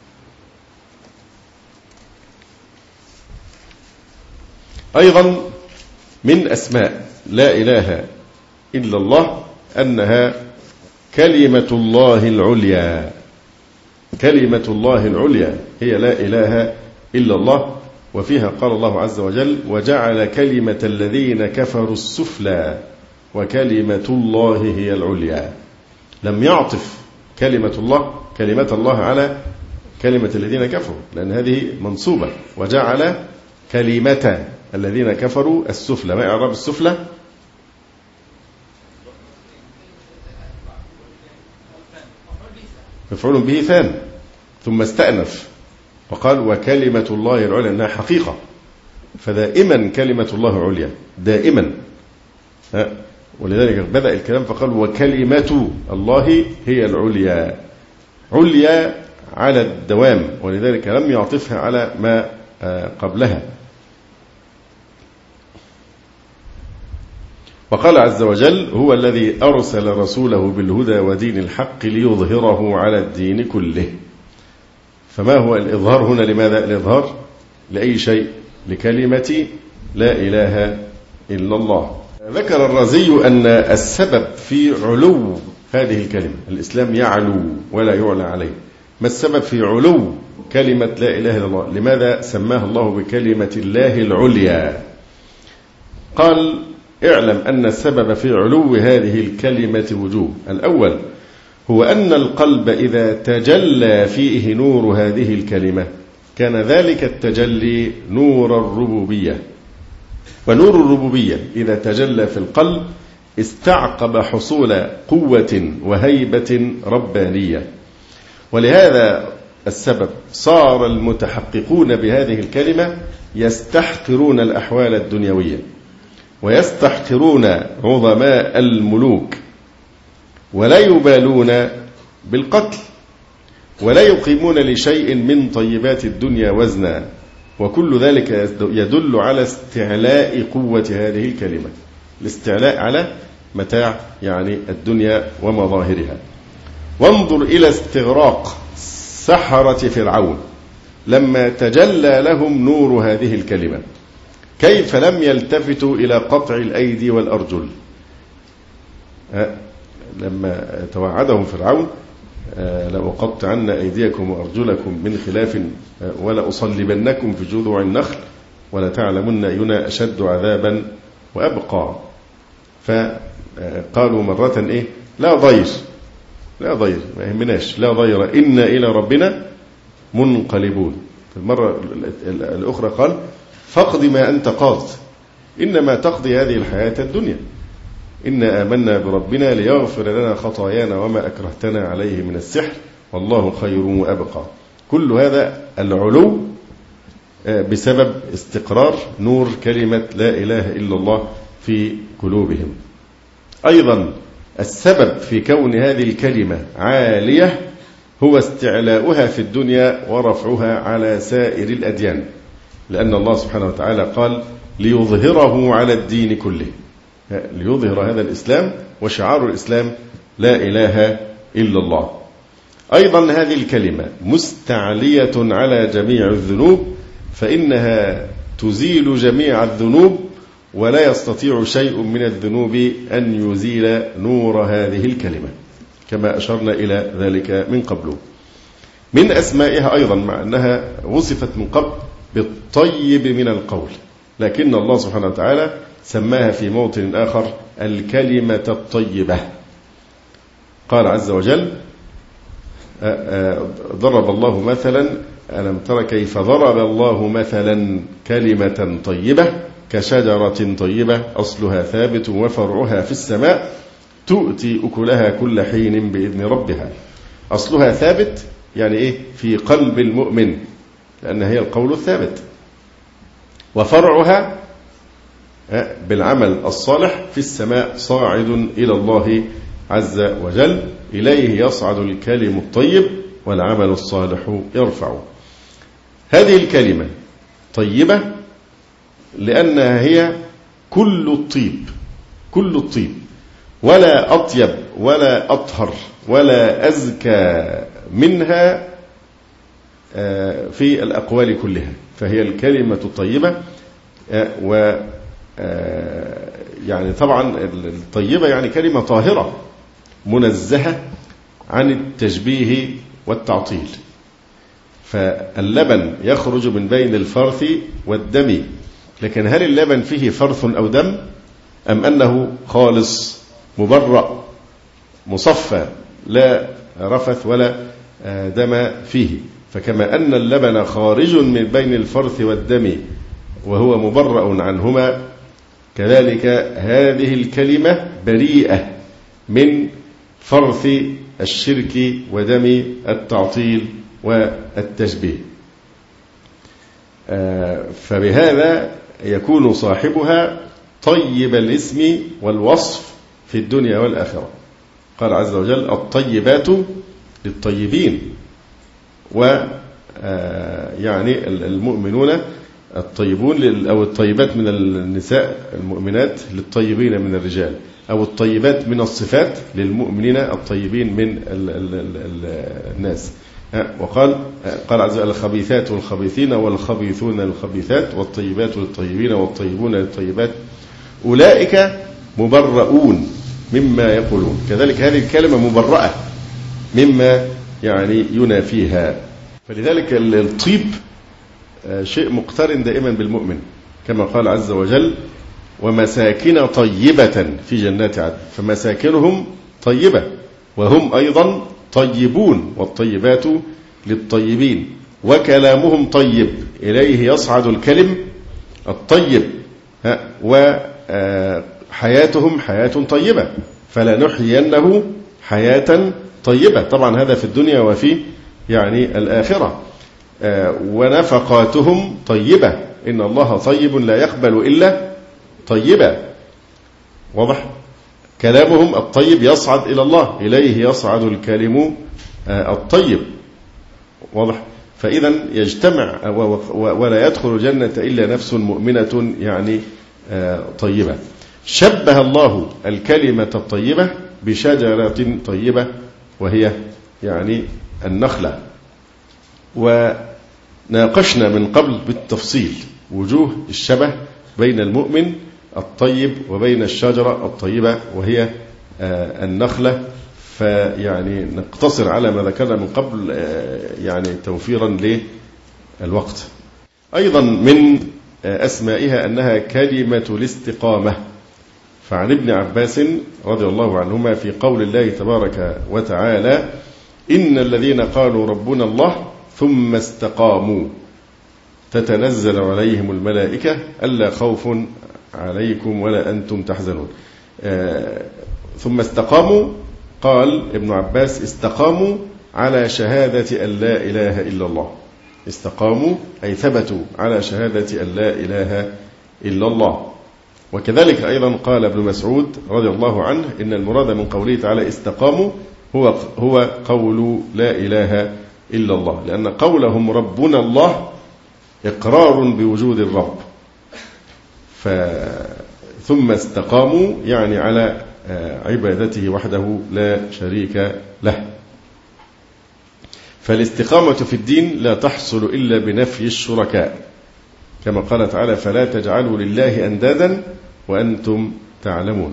أيضا من أسماء لا إله إلا الله أنها كلمة الله العليا. كلمة الله العليا هي لا إله إلا الله. وفيها قال الله عز وجل: وجعل كلمة الذين كفروا السفلى وكلمة الله هي العليا. لم يعطف كلمة الله على كلمة الذين كفروا، لأن هذه منصوبة. وجعل كلمة الذين كفروا السفلى. ما إعراب السفلى؟ مفعول به ثاني ثم استأنف وقال وكلمة الله العليا، أنها حقيقة. فدائما كلمة الله عليا دائما. ولذلك بدأ الكلام فقال وكلمة الله هي العليا، عليا على الدوام، ولذلك لم يعطفها على ما قبلها. وقال عز وجل: هو الذي أرسل رسوله بالهدى ودين الحق ليظهره على الدين كله. فما هو الإظهار هنا؟ لماذا الإظهار؟ لأي شيء، لكلمة لا إله إلا الله. ذكر الرازي أن السبب في علو هذه الكلمة، الإسلام يعلو ولا يعلى عليه، ما السبب في علو كلمة لا إله إلا الله؟ لماذا سماها الله بكلمة الله العليا؟ قال: اعلم أن السبب في علو هذه الكلمة وجوه. الأول هو أن القلب إذا تجلى فيه نور هذه الكلمة كان ذلك التجلي نور الربوبية، ونور الربوبية إذا تجلى في القلب استعقب حصول قوة وهيبة ربانية. ولهذا السبب صار المتحققون بهذه الكلمة يستحقرون الأحوال الدنيوية، ويستحقرون عظماء الملوك، ولا يبالون بالقتل، ولا يقيمون لشيء من طيبات الدنيا وزنا. وكل ذلك يدل على استعلاء قوة هذه الكلمة، الاستعلاء على متاع يعني الدنيا ومظاهرها. وانظر إلى استغراق سحرة فرعون لما تجلى لهم نور هذه الكلمة، كيف لم يلتفتوا إلى قطع الأيدي والأرجل. لما توعدهم فرعون: لأقطعن أيديكم وأرجلكم من خلاف ولأصلبنكم في جذوع النخل ولتعلمن أينا أشد عذابا وأبقى. فقالوا مرة إيه؟ لا ضير، لا ضير، ما يهمناش، لا ضير إنا إلى ربنا منقلبون. في المرة الأخرى قال: فاقض ما أنت قاض إنما تقضي هذه الحياة الدنيا إنا آمنا بربنا ليغفر لنا خطايانا وما أكرهتنا عليه من السحر والله خير وأبقى. كل هذا العلو بسبب استقرار نور كلمة لا إله إلا الله في قلوبهم. أيضا السبب في كون هذه الكلمة عالية هو استعلاؤها في الدنيا ورفعها على سائر الأديان، لأن الله سبحانه وتعالى قال: ليظهره على الدين كله، ليظهر هذا الإسلام، وشعار الإسلام لا إله إلا الله. أيضا هذه الكلمة مستعلية على جميع الذنوب، فإنها تزيل جميع الذنوب، ولا يستطيع شيء من الذنوب أن يزيل نور هذه الكلمة، كما أشرنا إلى ذلك من قبل. من أسمائها أيضا، مع أنها وصفت من قبل بالطيب من القول، لكن الله سبحانه وتعالى سماها في موطن آخر الكلمة الطيبة. قال عز وجل: ضرب الله مثلا، ألم تر كيف ضرب الله مثلا كلمة طيبة كشجرة طيبة أصلها ثابت وفرعها في السماء تؤتي أكلها كل حين بإذن ربها. أصلها ثابت يعني إيه؟ في قلب المؤمن، لأن هي القول الثابت. وفرعها بالعمل الصالح في السماء صاعد إلى الله عز وجل، إليه يصعد الكلم الطيب والعمل الصالح يرفعه. هذه الكلمة طيبة لأنها هي كل الطيب، كل الطيب، ولا أطيب ولا أطهر ولا أزكى منها في الأقوال كلها. فهي الكلمة الطيبة، و يعني طبعا الطيبة يعني كلمة طاهرة منزهة عن التشبيه والتعطيل. فاللبن يخرج من بين الفرث والدم، لكن هل اللبن فيه فرث أو دم، أم أنه خالص مبرأ مصفى لا رفث ولا دم فيه؟ فكما أن اللبن خارج من بين الفرث والدم وهو مبرأ عنهما، كذلك هذه الكلمة بريئة من فرث الشرك ودم التعطيل والتشبيه. فبهذا يكون صاحبها طيب الاسم والوصف في الدنيا والآخرة. قال عز وجل: الطيبات للطيبين. ويعني المؤمنون الطيبون أو الطيبات من النساء المؤمنات للطيبين من الرجال، أو الطيبات من الصفات للمؤمنين الطيبين من الناس. وقال عز وجل الخبيثات والخبيثين والخبيثون للخبيثات والطيبات للطيبين والطيبون للطيبات أولئك مبرؤون مما يقولون. كذلك هذه الكلمة مبرأة مما يعني ينافيها. فلذلك الطيب شيء مقترن دائما بالمؤمن، كما قال عز وجل ومساكن طيبة في جنات عدن، فمساكنهم طيبة وهم أيضا طيبون والطيبات للطيبين وكلامهم طيب إليه يصعد الكلم الطيب وحياتهم حياة طيبة فلنحيينه حياة طيبة. طبعا هذا في الدنيا وفي يعني الآخرة. ونفقاتهم طيبة إن الله طيب لا يقبل إلا طيبة. واضح؟ كلامهم الطيب يصعد إلى الله، إليه يصعد الكلم الطيب. واضح؟ فإذا يجتمع ولا يدخل الجنة إلا نفس مؤمنة يعني طيبة. شبه الله الكلمة الطيبة بشجرة طيبة وهي يعني النخلة. وناقشنا من قبل بالتفصيل وجوه الشبه بين المؤمن الطيب وبين الشجرة الطيبة وهي النخلة، فيعني نقتصر على ما ذكرنا من قبل يعني توفيرا للوقت. أيضا من أسمائها أنها كلمة الاستقامة. فعن ابن عباس رضي الله عنهما في قول الله تبارك وتعالى إن الذين قالوا ربنا الله ثم استقاموا تتنزل عليهم الملائكة ألا خوف عليكم ولا أنتم تحزنون. ثم استقاموا، قال ابن عباس استقاموا على شهادة أن لا إله إلا الله. استقاموا أي ثبتوا على شهادة أن لا إله إلا الله. وكذلك أيضا قال ابن مسعود رضي الله عنه إن المراد من قوله تعالى استقاموا هو قول لا إله إلا الله، لأن قولهم ربنا الله إقرار بوجود الرب. ثم استقاموا يعني على عبادته وحده لا شريك له. فالاستقامة في الدين لا تحصل إلا بنفي الشركاء، كما قال تعالى فلا تجعلوا لله أندادا وأنتم تعلمون.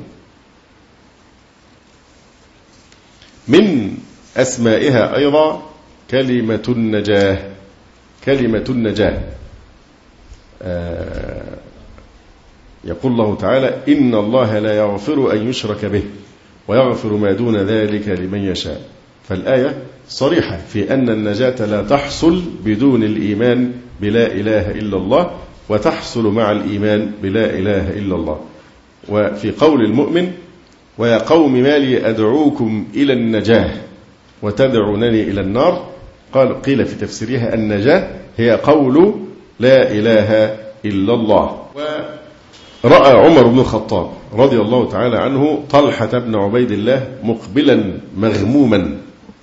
من أسمائها أيضا كلمة النجاة. كلمة النجاة يقول الله تعالى إن الله لا يغفر أن يشرك به ويغفر ما دون ذلك لمن يشاء. فالآية صريحة في أن النجاة لا تحصل بدون الإيمان بلا إله إلا الله، وتحصل مع الإيمان بلا إله إلا الله. وفي قول المؤمن ويا قوم ما لي أدعوكم إلى النجاة وتدعونني إلى النار، قيل في تفسيرها النجاة هي قول لا إله إلا الله. ورأى عمر بن الخطاب رضي الله تعالى عنه طلحة بن عبيد الله مقبلا مغموما،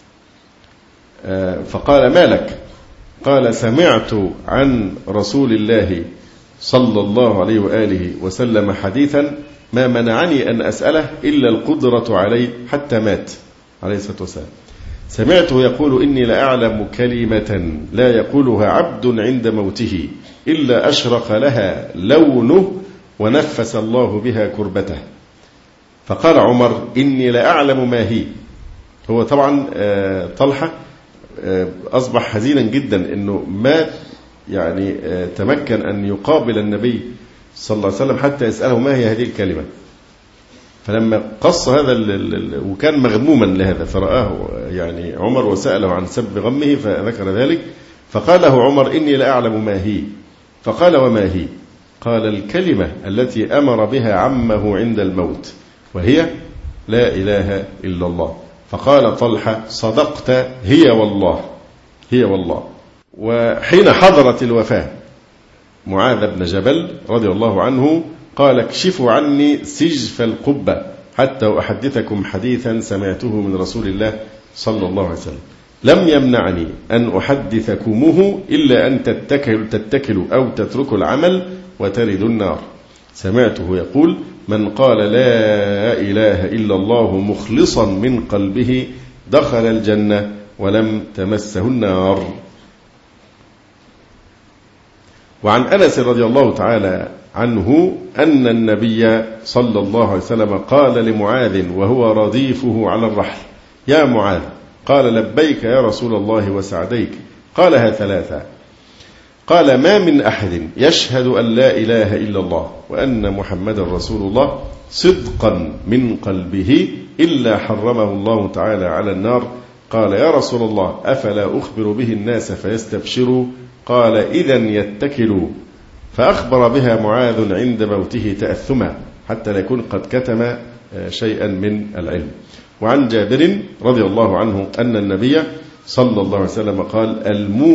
فقال ما لك؟ قال سمعت عن رسول الله صلى الله عليه وآله وسلم حديثا ما منعني أن أسأله إلا القدرة عليه حتى مات عليه الصلاة والسلام. سمعته يقول إني لأعلم كلمة لا يقولها عبد عند موته إلا أشرق لها لونه ونفس الله بها كربته. فقال عمر إني لأعلم ما هي. هو طبعا طلحة أصبح حزينا جدا أنه ما يعني تمكن أن يقابل النبي صلى الله عليه وسلم حتى يسأله ما هي هذه الكلمة. فلما قص هذا وكان مغموما لهذا فرآه يعني عمر وسأله عن سبب غمه فذكر ذلك، فقال له عمر إني لأعلم ما هي. فقال وما هي؟ قال الكلمة التي أمر بها عمه عند الموت وهي لا إله إلا الله. فقال طلحة صدقت هي والله هي والله. وحين حضرت الوفاة معاذ بن جبل رضي الله عنه قال اكشفوا عني سجف القبة حتى أحدثكم حديثا سمعته من رسول الله صلى الله عليه وسلم. لم يمنعني أن أحدثكمه إلا أن تتكلوا أو تتركوا العمل وتردوا النار. سمعته يقول: من قال لا إله إلا الله مخلصا من قلبه دخل الجنة ولم تمسه النار. وعن أنس رضي الله تعالى عنه أن النبي صلى الله عليه وسلم قال لمعاذ وهو رديفه على الرحل: يا معاذ. قال: لبيك يا رسول الله وسعديك. قالها 3. قال: ما من أحد يشهد أن لا إله إلا الله وأن محمد رسول الله صدقا من قلبه إلا حرمه الله تعالى على النار. قال: يا رسول الله أفلا أخبر به الناس فيستبشروا؟ قال: إذا يتكلوا. فأخبر بها معاذ عند موته تأثما حتى لا يكون قد كتم شيئا من العلم. وعن جابر رضي الله عنه أن النبي صلى الله عليه وسلم قال: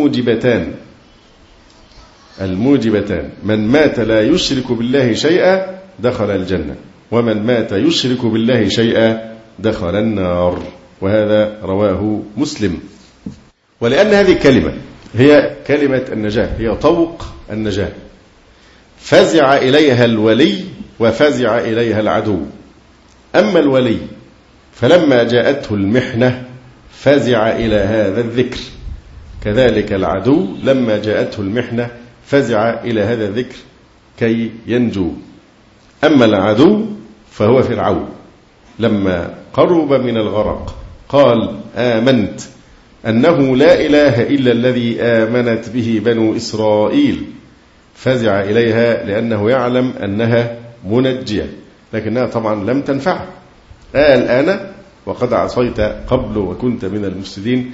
الموجبتان من مات لا يشرك بالله شيئا دخل الجنة، ومن مات يشرك بالله شيئا دخل النار. وهذا رواه مسلم. ولأن هذه الكلمة هي كلمة النجاة، هي طوق النجاة، فزع إليها الولي وفزع إليها العدو. أما الولي فلما جاءته المحنة فزع إلى هذا الذكر، كذلك العدو لما جاءته المحنة فزع إلى هذا الذكر كي ينجو. أما العدو فهو فرعون لما قرب من الغرق قال: آمنت أنه لا إله إلا الذي آمنت به بنو إسرائيل، فزع إليها لأنه يعلم أنها منجية، لكنها طبعا لم تنفعه. الآن وقد عصيت قبل وكنت من المفسدين،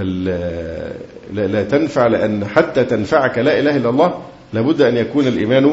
فلا تنفع، لأن حتى تنفعك لا إله إلا الله لابد أن يكون الإيمان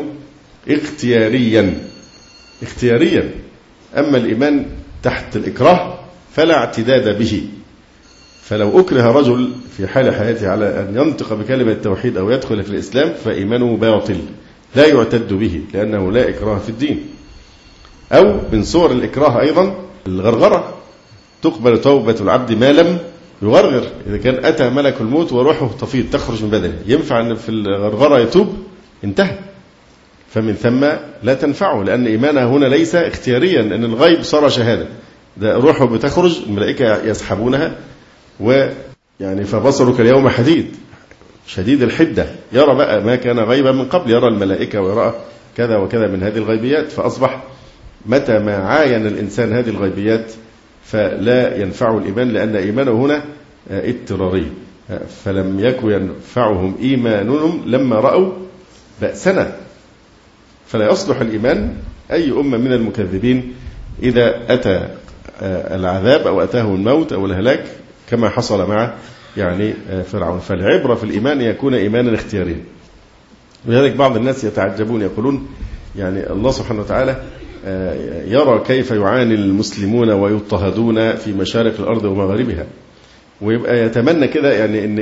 اختياريا. أما الإيمان تحت الإكراه فلا اعتداد به. فلو أكره رجل في حال حياته على أن ينطق بكلمة التوحيد أو يدخل في الإسلام فإيمانه باطل لا يعتد به، لأنه لا إكراه في الدين. أو من صور الإكراه أيضا الغرغرة، تقبل توبة العبد ما لم يغرغر. إذا كان أتى ملك الموت وروحه تفيض تخرج من بدنه، ينفع أن في الغرغرة يتوب؟ انتهى. فمن ثم لا تنفعه، لأن إيمانه هنا ليس اختياريا، لأن الغيب صار شهادة، ده روحه بتخرج، الملائكة يسحبونها، ويعني فبصرك اليوم حديد شديد الحدة، يرى بقى ما كان غيبا من قبل، يرى الملائكة ويرى كذا وكذا من هذه الغيبيات. فأصبح متى ما عاين الإنسان هذه الغيبيات فلا ينفعه الإيمان، لأن إيمانه هنا اضطراري. فلم يكن ينفعهم إيمانهم لما رأوا بأسنا. فلا يصلح الإيمان أي أمة من المكذبين إذا أتى العذاب أو أتاه الموت أو الهلاك كما حصل مع فرعون. فالعبرة في الإيمان يكون إيمانا اختياريا. ولذلك بعض الناس يتعجبون يقولون الله سبحانه وتعالى يرى كيف يعاني المسلمون ويضطهدون في مشارق الأرض ومغاربها، ويبقى يتمنى كده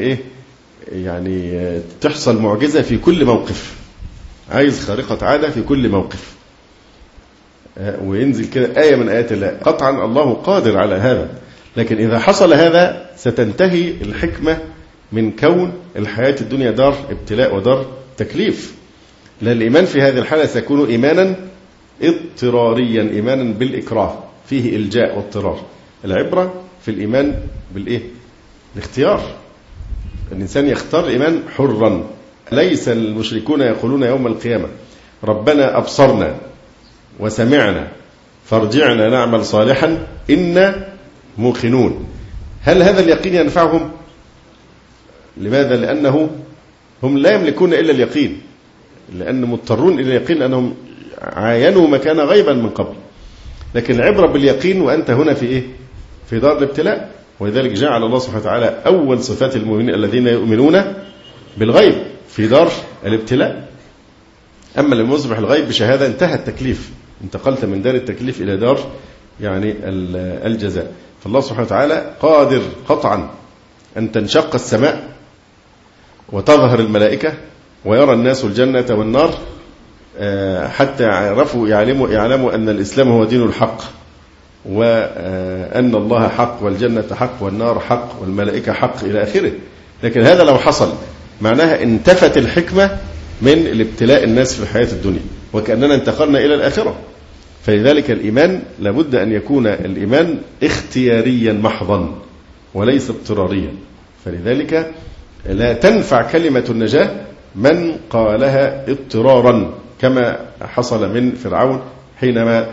إن تحصل معجزة في كل موقف، عايز خارقة عادة في كل موقف، وينزل كده آية من آيات الله. قطعا الله قادر على هذا، لكن إذا حصل هذا ستنتهي الحكمة من كون الحياة الدنيا دار ابتلاء ودار تكليف. لأن الإيمان في هذه الحالة سيكون إيمانا اضطراريا، إيمانا بالإكراه، فيه إلجاء واضطرار. العبرة في الإيمان الاختيار، الإنسان يختار الإيمان حرا. ليس المشركون يقولون يوم القيامة: ربنا أبصرنا وسمعنا فارجعنا نعمل صالحا إنا موقنون. هل هذا اليقين ينفعهم؟ لماذا؟ لأنه هم لا يملكون إلا اليقين، لأن مضطرون إلى اليقين لأنهم عاينوا ما كان غيبا من قبل. لكن العبرة باليقين وأنت هنا في دار الابتلاء. ولذلك جعل الله سبحانه وتعالى أول صفات المؤمنين الذين يؤمنون بالغيب في دار الابتلاء. أما لما يصبح الغيب بشهادة انتهى التكليف، انتقلت من دار التكليف إلى دار الجزاء. فالله سبحانه وتعالى قادر قطعا أن تنشق السماء وتظهر الملائكة ويرى الناس الجنة والنار حتى يعلموا أن الإسلام هو دين الحق، وأن الله حق والجنة حق والنار حق والملائكة حق إلى آخره. لكن هذا لو حصل معناها انتفت الحكمة من الابتلاء الناس في الحياة الدنيا، وكأننا انتقلنا إلى الآخرة. فلذلك الإيمان لابد أن يكون الإيمان اختياريا محضا وليس اضطراريا. فلذلك لا تنفع كلمة النجاة من قالها اضطرارا، كما حصل من فرعون حينما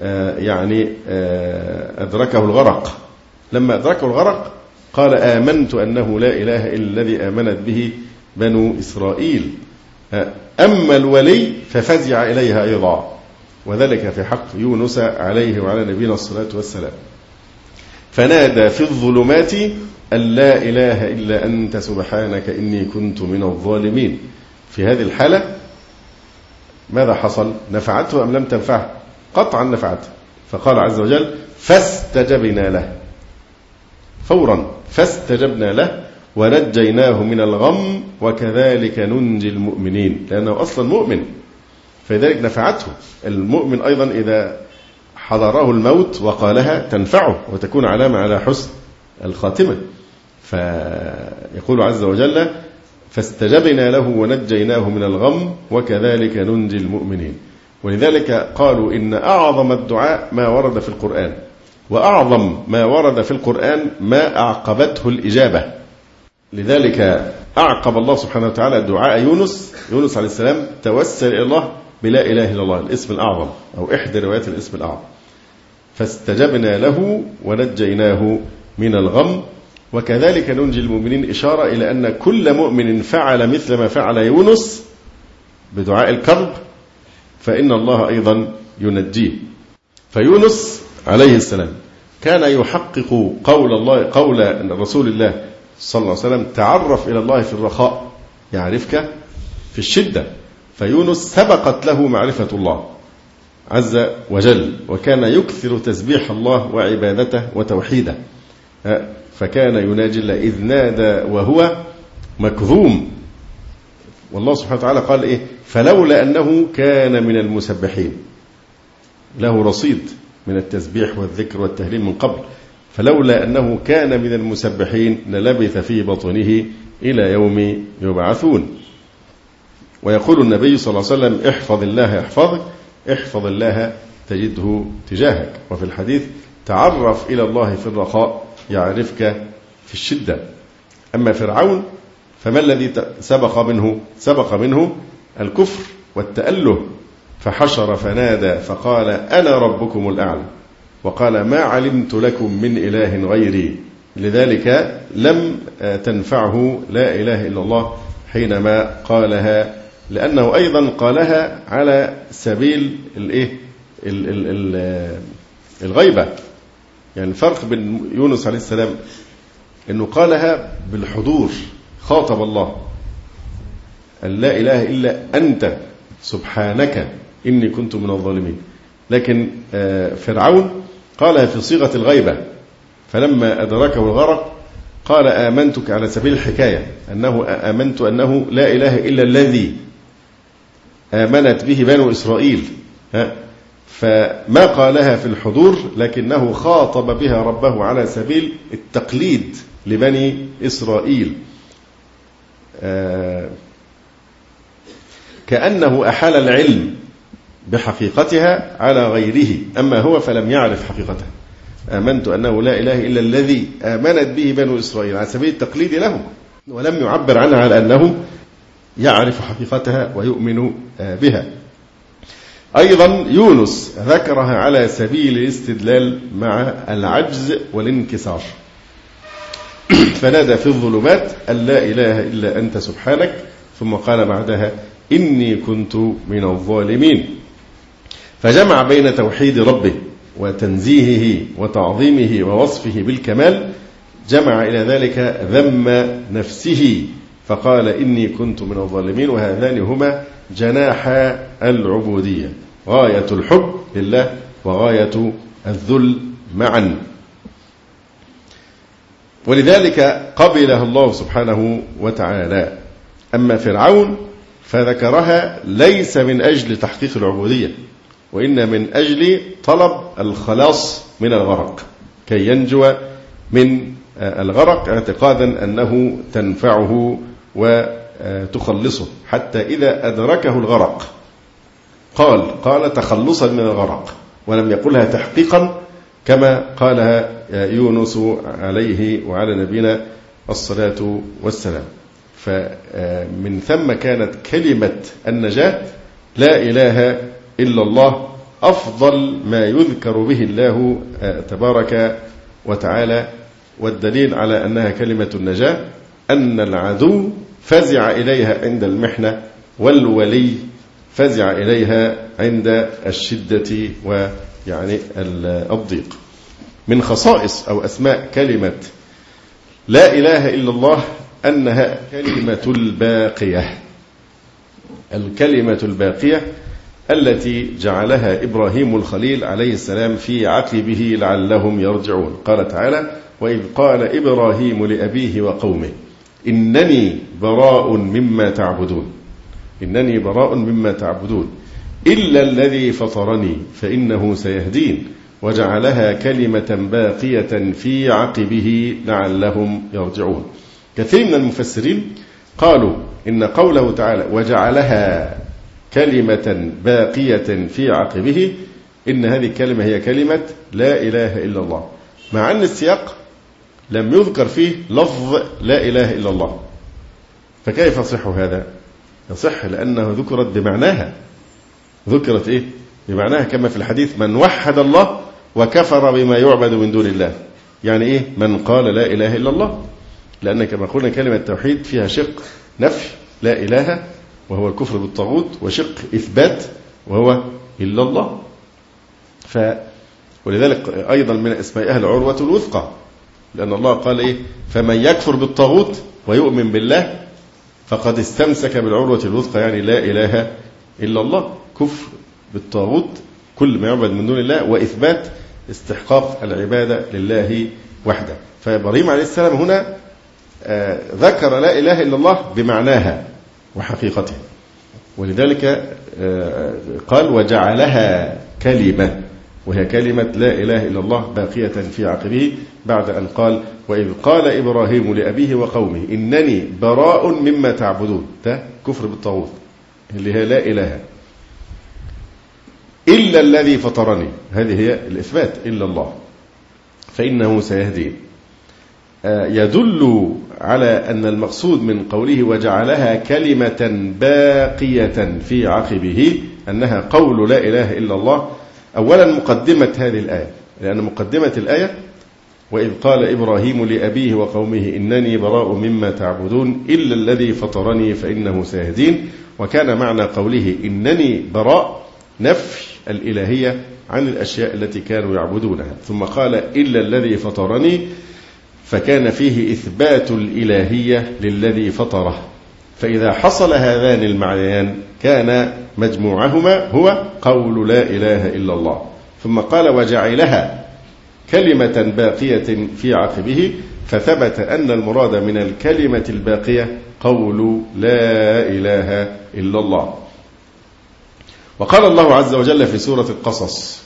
أدركه الغرق. لما أدركه الغرق قال آمنت أنه لا إله إلا الذي آمنت به بنو إسرائيل. أما الولي ففزع إليها أيضا، وذلك في حق يونس عليه وعلى نبينا الصلاة والسلام. فنادى في الظلمات أن لا إله إلا أنت سبحانك إني كنت من الظالمين. في هذه الحالة ماذا حصل؟ نفعته أم لم تنفعه؟ قطعا نفعته. فقال عز وجل فاستجبنا له فورا، فاستجبنا له ونجيناه من الغم وكذلك ننجي المؤمنين، لأنه أصلا مؤمن فلذلك نفعته. المؤمن أيضا إذا حضره الموت وقالها تنفعه وتكون علامة على حسن الخاتمة. فيقول عز وجل فاستجبنا له ونجيناه من الغم وكذلك ننجي المؤمنين. ولذلك قالوا إن أعظم الدعاء ما ورد في القرآن، وأعظم ما ورد في القرآن ما أعقبته الإجابة. لذلك أعقب الله سبحانه وتعالى دعاء يونس عليه السلام، توسل إلى الله بلا إله إلا الله، الاسم الأعظم أو إحدى روايات الاسم الأعظم. فاستجبنا له ونجيناه من الغم وكذلك ننجي المؤمنين، إشارة إلى أن كل مؤمن فعل مثل ما فعل يونس بدعاء الكرب فإن الله أيضا ينجيه. فيونس عليه السلام كان يحقق قول رسول الله صلى الله عليه وسلم تعرف إلى الله في الرخاء يعرفك في الشدة. فيونس سبقت له معرفة الله عز وجل، وكان يكثر تسبيح الله وعبادته وتوحيده، فكان يناجي الله إذ نادى وهو مكظوم. والله سبحانه وتعالى قال إيه؟ فلولا أنه كان من المسبحين، له رصيد من التسبيح والذكر والتهليل من قبل، فلولا أنه كان من المسبحين للبث في بطنه إلى يوم يبعثون. ويقول النبي صلى الله عليه وسلم احفظ الله يحفظك، احفظ الله تجده تجاهك. وفي الحديث تعرف إلى الله في الرخاء يعرفك في الشدة. أما فرعون فما الذي سبق منه الكفر والتأله، فحشر فنادى فقال أنا ربكم الأعلى وقال ما علمت لكم من إله غيري. لذلك لم تنفعه لا إله إلا الله حينما قالها، لأنه أيضا قالها على سبيل الغيبة. يعني الفرق بين يونس عليه السلام أنه قالها بالحضور، خاطب الله أن لا إله إلا أنت سبحانك إني كنت من الظالمين. لكن فرعون قالها في صيغة الغيبة، فلما أدركه الغرق قال آمنتك على سبيل الحكاية، أنه آمنت أنه لا إله إلا الذي آمنت به بنو إسرائيل. فما قالها في الحضور، لكنه خاطب بها ربه على سبيل التقليد لبني إسرائيل، كأنه أحال العلم بحقيقتها على غيره، أما هو فلم يعرف حقيقتها. آمنت أنه لا إله إلا الذي آمنت به بنو إسرائيل على سبيل التقليد لهم، ولم يعبر عنها على أنه يعرف حقيقتها ويؤمن بها. أيضا يونس ذكرها على سبيل الاستدلال مع العجز والانكسار، فنادى في الظلمات أن لا إله إلا أنت سبحانك، ثم قال بعدها إني كنت من الظالمين. فجمع بين توحيد ربه وتنزيهه وتعظيمه ووصفه بالكمال، جمع إلى ذلك ذم نفسه فقال إني كنت من الظالمين. وهذان هما جناح العبودية، غاية الحب لله وغاية الذل معا. ولذلك قبلها الله سبحانه وتعالى. أما فرعون فذكرها ليس من أجل تحقيق العبودية، وإن من أجل طلب الخلاص من الغرق، كي ينجو من الغرق اعتقادا أنه تنفعه وتخلصه، حتى إذا أدركه الغرق قال تخلصا من الغرق، ولم يقلها تحقيقا كما قالها يونس عليه وعلى نبينا الصلاة والسلام. فمن ثم كانت كلمة النجاة لا إله إلا الله أفضل ما يذكر به الله تبارك وتعالى. والدليل على أنها كلمة النجاة أن العدو فزع إليها عند المحنة، والولي فزع إليها عند الشدة ويعني الضيق. من خصائص أو أسماء كلمة لا إله إلا الله أنها كلمة الباقية، الكلمة الباقية التي جعلها إبراهيم الخليل عليه السلام في عقبه لعلهم يرجعون. قال تعالى: وإذ قال إبراهيم لأبيه وقومه إنني براء مما تعبدون، إنني براء مما تعبدون إلا الذي فطرني فإنه سيهدين، وجعلها كلمة باقية في عقبه لعلهم يرجعون. كثير من المفسرين قالوا إن قوله تعالى وجعلها كلمة باقية في عقبه إن هذه الكلمة هي كلمة لا إله إلا الله، مع أن السياق لم يذكر فيه لفظ لا إله إلا الله. فكيف يصح هذا؟ يصح لأنه ذكرت بمعناها. ذكرت إيه؟ بمعناها، كما في الحديث: من وحد الله وكفر بما يعبد من دون الله. يعني إيه؟ من قال لا إله إلا الله. لأن كما قلنا كلمة التوحيد فيها شق نفي لا إله وهو الكفر بالطاغوت، وشق إثبات وهو إلا الله. ولذلك أيضا من اسمائها العروة الوثقى، لأن الله قال إيه؟ فمن يكفر بالطاغوت ويؤمن بالله فقد استمسك بالعروة الوثقى، يعني لا إله إلا الله. كفر بالطاغوت كل ما يعبد من دون الله، وإثبات استحقاق العبادة لله وحده. فإبراهيم عليه السلام هنا ذكر لا إله إلا الله بمعناها وحقيقتها، ولذلك قال وجعلها كلمة، وهي كلمة لا إله إلا الله باقية في عقبه، بعد أن قال وإذ قال إبراهيم لأبيه وقومه إنني براء مما تعبدون. ده كفر بالطاغوت اللي هي لا إله إلا الذي فطرني، هذه هي الإثبات إلا الله، فإنه سيهدين. يدل على أن المقصود من قوله وجعلها كلمة باقية في عقبه أنها قول لا إله إلا الله. أولا مقدمة هذه الآية، لأن مقدمة الآية وإذ قال إبراهيم لأبيه وقومه إنني براء مما تعبدون إلا الذي فطرني فإنه سيهدين. وكان معنى قوله إنني براء نفي الإلهية عن الأشياء التي كانوا يعبدونها، ثم قال إلا الذي فطرني، فكان فيه إثبات الإلهية للذي فطره. فإذا حصل هذان المعنيان كان مجموعهما هو قول لا إله إلا الله. ثم قال وجعلها كلمة باقية في عقبه، فثبت أن المراد من الكلمة الباقية قول لا إله إلا الله. وقال الله عز وجل في سورة القصص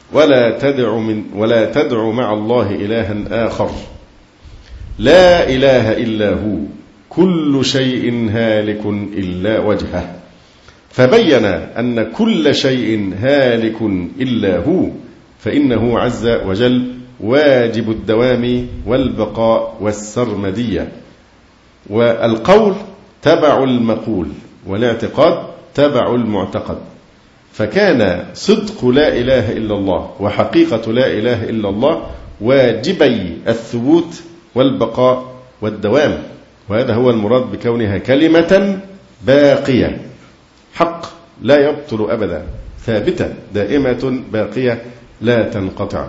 ولا تدع مع الله إلها آخر لا إله إلا هو كل شيء هالك إلا وجهه. فبين أن كل شيء هالك إلا هو، فإنه عز وجل واجب الدوام والبقاء والسرمدية، والقول تبع المقول، والاعتقاد تبع المعتقد. فكان صدق لا إله إلا الله وحقيقة لا إله إلا الله واجبي الثبوت والبقاء والدوام، وهذا هو المراد بكونها كلمة باقية، حق لا يبطل أبدا، ثابتة دائمة باقية لا تنقطع.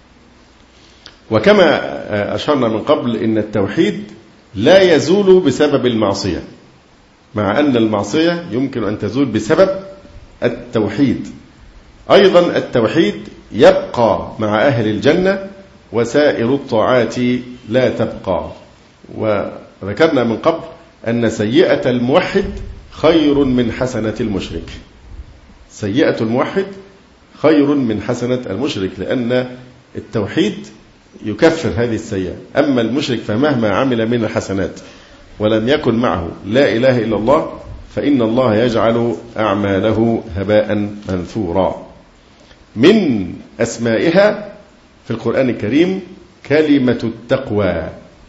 وكما أشرنا من قبل إن التوحيد لا يزول بسبب المعصية، مع أن المعصية يمكن أن تزول بسبب التوحيد. أيضا التوحيد يبقى مع أهل الجنة وسائر الطاعات لا تبقى. وذكرنا من قبل أن سيئة الموحد خير من حسنة المشرك. سيئة الموحد خير من حسنة المشرك، لأن التوحيد يكفر هذه السيئة. أما المشرك فمهما عمل من الحسنات ولم يكن معه لا إله إلا الله فإن الله يجعل أعماله هباء منثورا. من أسمائها في القرآن الكريم كلمة التقوى،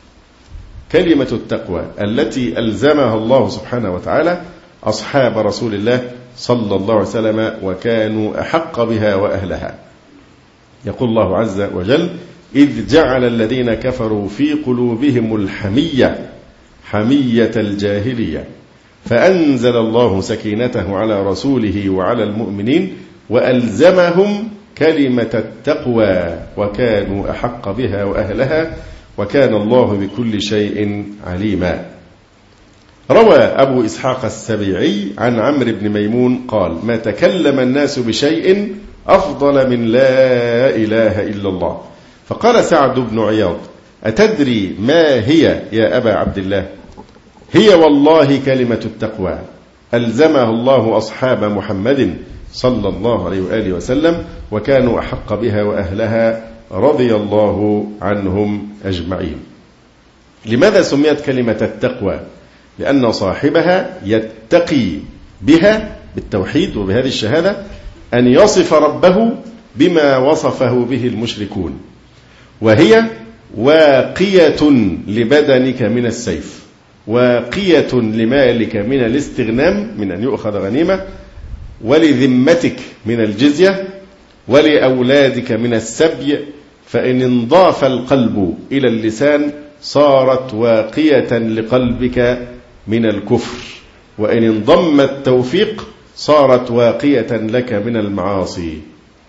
كلمة التقوى التي ألزمها الله سبحانه وتعالى أصحاب رسول الله صلى الله عليه وسلم وكانوا أحق بها وأهلها. يقول الله عز وجل: إذ جعل الذين كفروا في قلوبهم الحمية حمية الجاهلية فأنزل الله سكينته على رسوله وعلى المؤمنين وألزمهم كلمة التقوى وكانوا أحق بها وأهلها وكان الله بكل شيء عليما. روى أبو إسحاق السبيعي عن عمرو بن ميمون قال: ما تكلم الناس بشيء أفضل من لا إله إلا الله. فقال سعد بن عياض: أتدري ما هي يا أبا عبد الله؟ هي والله كلمة التقوى ألزمها الله أصحاب محمد صلى الله عليه وآله وسلم وكانوا أحق بها وأهلها رضي الله عنهم أجمعين. لماذا سميت كلمة التقوى؟ لأن صاحبها يتقي بها بالتوحيد وبهذه الشهادة أن يصف ربه بما وصفه به المشركون، وهي واقية لبدنك من السيف، واقية لمالك من الاستغنام من أن يؤخذ غنيمة، ولذمتك من الجزية، ولأولادك من السبي، فإن انضاف القلب إلى اللسان صارت واقية لقلبك من الكفر، وإن انضم التوفيق صارت واقية لك من المعاصي.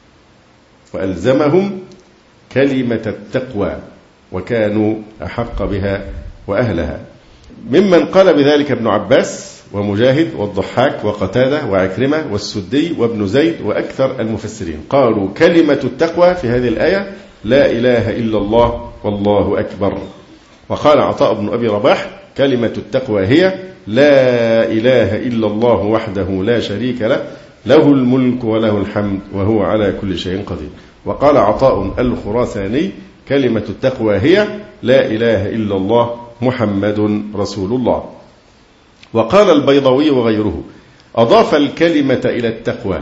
وألزمهم كلمة التقوى وكانوا أحق بها وأهلها. ممن قال بذلك ابن عباس ومجاهد والضحاك وقتادة وعكرمة والسدي وابن زيد وأكثر المفسرين. قالوا كلمة التقوى في هذه الآية لا إله إلا الله والله أكبر. وقال عطاء بن أبي رباح كلمة التقوى هي لا إله إلا الله وحده لا شريك له له الملك وله الحمد وهو على كل شيء قدير. وقال عطاء الخراساني كلمة التقوى هي لا إله إلا الله محمد رسول الله. وقال البيضاوي وغيره أضاف الكلمة إلى التقوى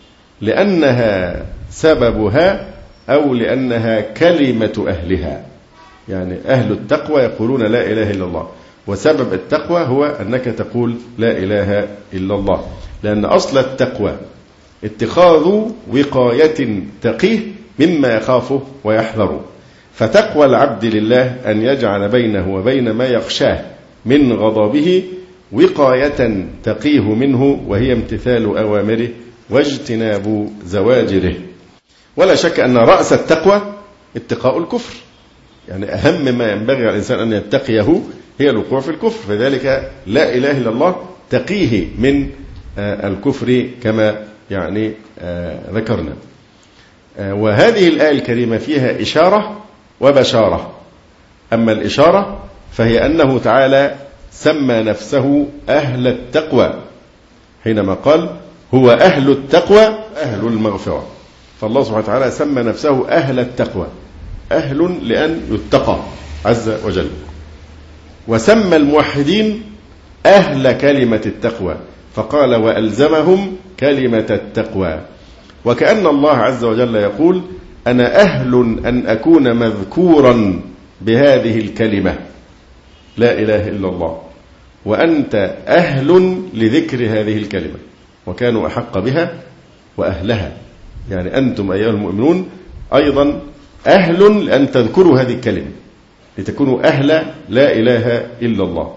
لأنها سببها أو لأنها كلمة أهلها، يعني أهل التقوى يقولون لا إله إلا الله، وسبب التقوى هو أنك تقول لا إله إلا الله، لأن أصل التقوى اتخاذ وقاية تقيه مما يخافه ويحذره. فتقوى العبد لله أن يجعل بينه وبين ما يخشاه من غضبه وقاية تقيه منه، وهي امتثال أوامره واجتناب زواجره. ولا شك أن رأس التقوى اتقاء الكفر، يعني أهم ما ينبغي على الإنسان أن يتقيه هي الوقوع في الكفر، فذلك لا إله إلا الله تقيه من الكفر كما يعني ذكرنا. وهذه الآية الكريمة فيها إشارة وبشارة. أما الإشارة فهي أنه تعالى سمى نفسه أهل التقوى حينما قال هو أهل التقوى أهل المغفرة، فالله سبحانه وتعالى سمى نفسه أهل التقوى، أهل لأن يتقى عز وجل. وسمى الموحدين أهل كلمة التقوى فقال وألزمهم كلمة التقوى، وكأن الله عز وجل يقول أنا أهل أن أكون مذكورا بهذه الكلمة لا إله إلا الله، وأنت أهل لذكر هذه الكلمة وكانوا أحق بها وأهلها، يعني أنتم أيها المؤمنون أيضا أهل لأن تذكروا هذه الكلمة لتكونوا أهل لا إله إلا الله.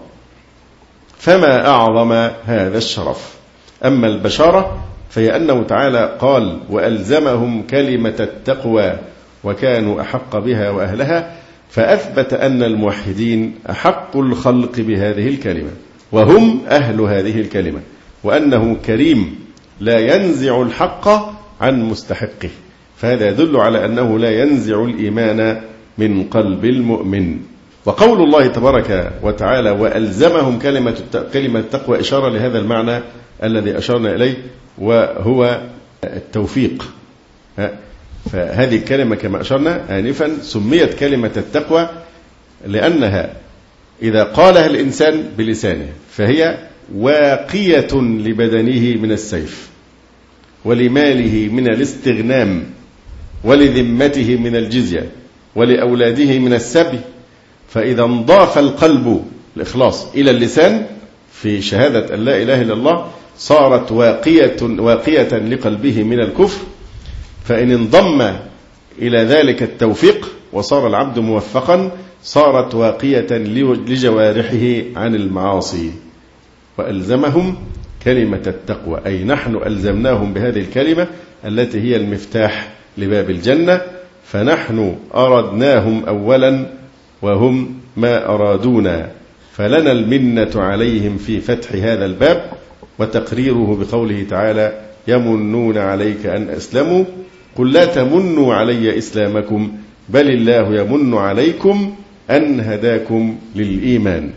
فما أعظم هذا الشرف. أما البشارة فهي أنه تعالى قال وألزمهم كلمة التقوى وكانوا أحق بها وأهلها، فأثبت أن الموحدين أحق الخلق بهذه الكلمة وهم أهل هذه الكلمة، وأنه كريم لا ينزع الحق عن مستحقه، فهذا يدل على أنه لا ينزع الإيمان من قلب المؤمن. وقول الله تبارك وتعالى وألزمهم كلمة التقوى إشارة لهذا المعنى الذي أشرنا إليه، وهو التوفيق، فهذه الكلمة كما أشرنا آنفا سميت كلمة التقوى لأنها إذا قالها الإنسان بلسانه فهي واقية لبدنه من السيف، ولماله من الاستغنام، ولذمته من الجزية، ولأولاده من السبي. فإذا انضاف القلب الإخلاص إلى اللسان في شهادة أن لا إله إلا الله صارت واقية لقلبه من الكفر. فإن انضم إلى ذلك التوفيق وصار العبد موفقا صارت واقية لجوارحه عن المعاصي. وألزمهم كلمة التقوى، أي نحن ألزمناهم بهذه الكلمة التي هي المفتاح لباب الجنة، فنحن أردناهم أولا وهم ما أرادونا، فلنا المنة عليهم في فتح هذا الباب وتقريره بقوله تعالى: يمنون عليك أن أسلموا قل لا تمنوا علي إسلامكم بل الله يمن عليكم أن هداكم للإيمان.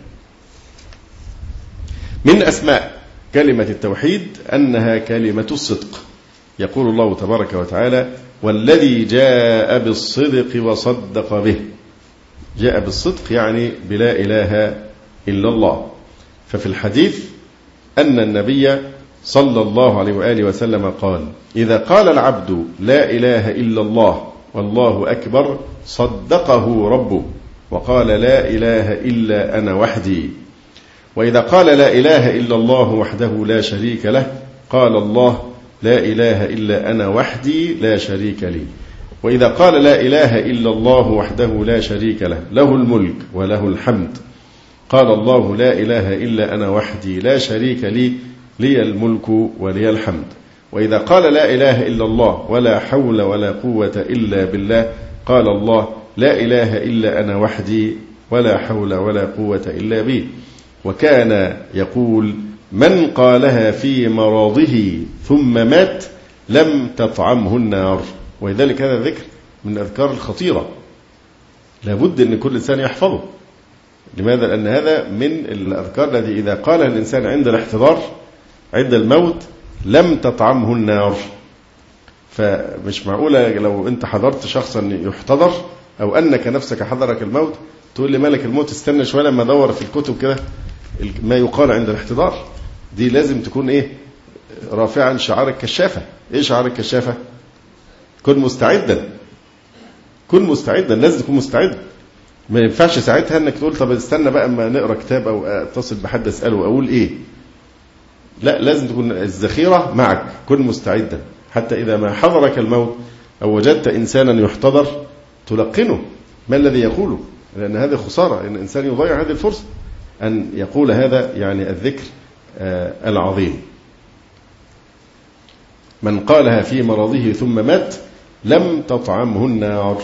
من أسماء كلمة التوحيد أنها كلمة الصدق. يقول الله تبارك وتعالى: والذي جاء بالصدق وصدق به. جاء بالصدق يعني بلا إله إلا الله. ففي الحديث أن النبي صلى الله عليه وآله وسلم قال: إذا قال العبد لا إله إلا الله والله أكبر صدقه ربه وقال لا إله إلا أنا وحدي. وإذا قال لا إله إلا الله وحده لا شريك له قال الله لا إله إلا أنا وحدي لا شريك لي. وإذا قال لا إله إلا الله وحده لا شريك له له الملك وله الحمد قال الله لا إله إلا أنا وحدي لا شريك لي لي الملك ولي الحمد. وإذا قال لا إله إلا الله ولا حول ولا قوة إلا بالله قال الله لا إله إلا أنا وحدي ولا حول ولا قوة إلا بي. وكان يقول: من قالها في مرضه ثم مات لم تطعمه النار. ولذلك هذا الذكر من الأذكار الخطيرة لابد أن كل إنسان يحفظه. لماذا؟ لأن هذا من الأذكار التي إذا قالها الإنسان عند الاحتضار عند الموت لم تطعمه النار. فمش معقولة لو أنت حضرت شخصا يحتضر أو أنك نفسك حضرك الموت تقول لملك الموت استنى شوية لما أدور في الكتب كده ما يقال عند الاحتضار. دي لازم تكون إيه؟ رافعا شعار الكشافة. إيه شعار الكشافة؟ كن مستعدا. كن مستعدا، لازم تكون مستعد. ما ينفعش ساعتها انك تقول طب استنى بقى اما نقرا كتاب او اتصل بحد اساله اقول ايه. لا، لازم تكون الذخيره معك. كن مستعدا حتى اذا ما حضرك الموت او وجدت انسانا يحتضر تلقنه ما الذي يقوله، لان هذه خساره ان الانسان يضيع هذه الفرصه ان يقول هذا يعني الذكر العظيم. من قالها في مرضه ثم مات لم تطعمه النار.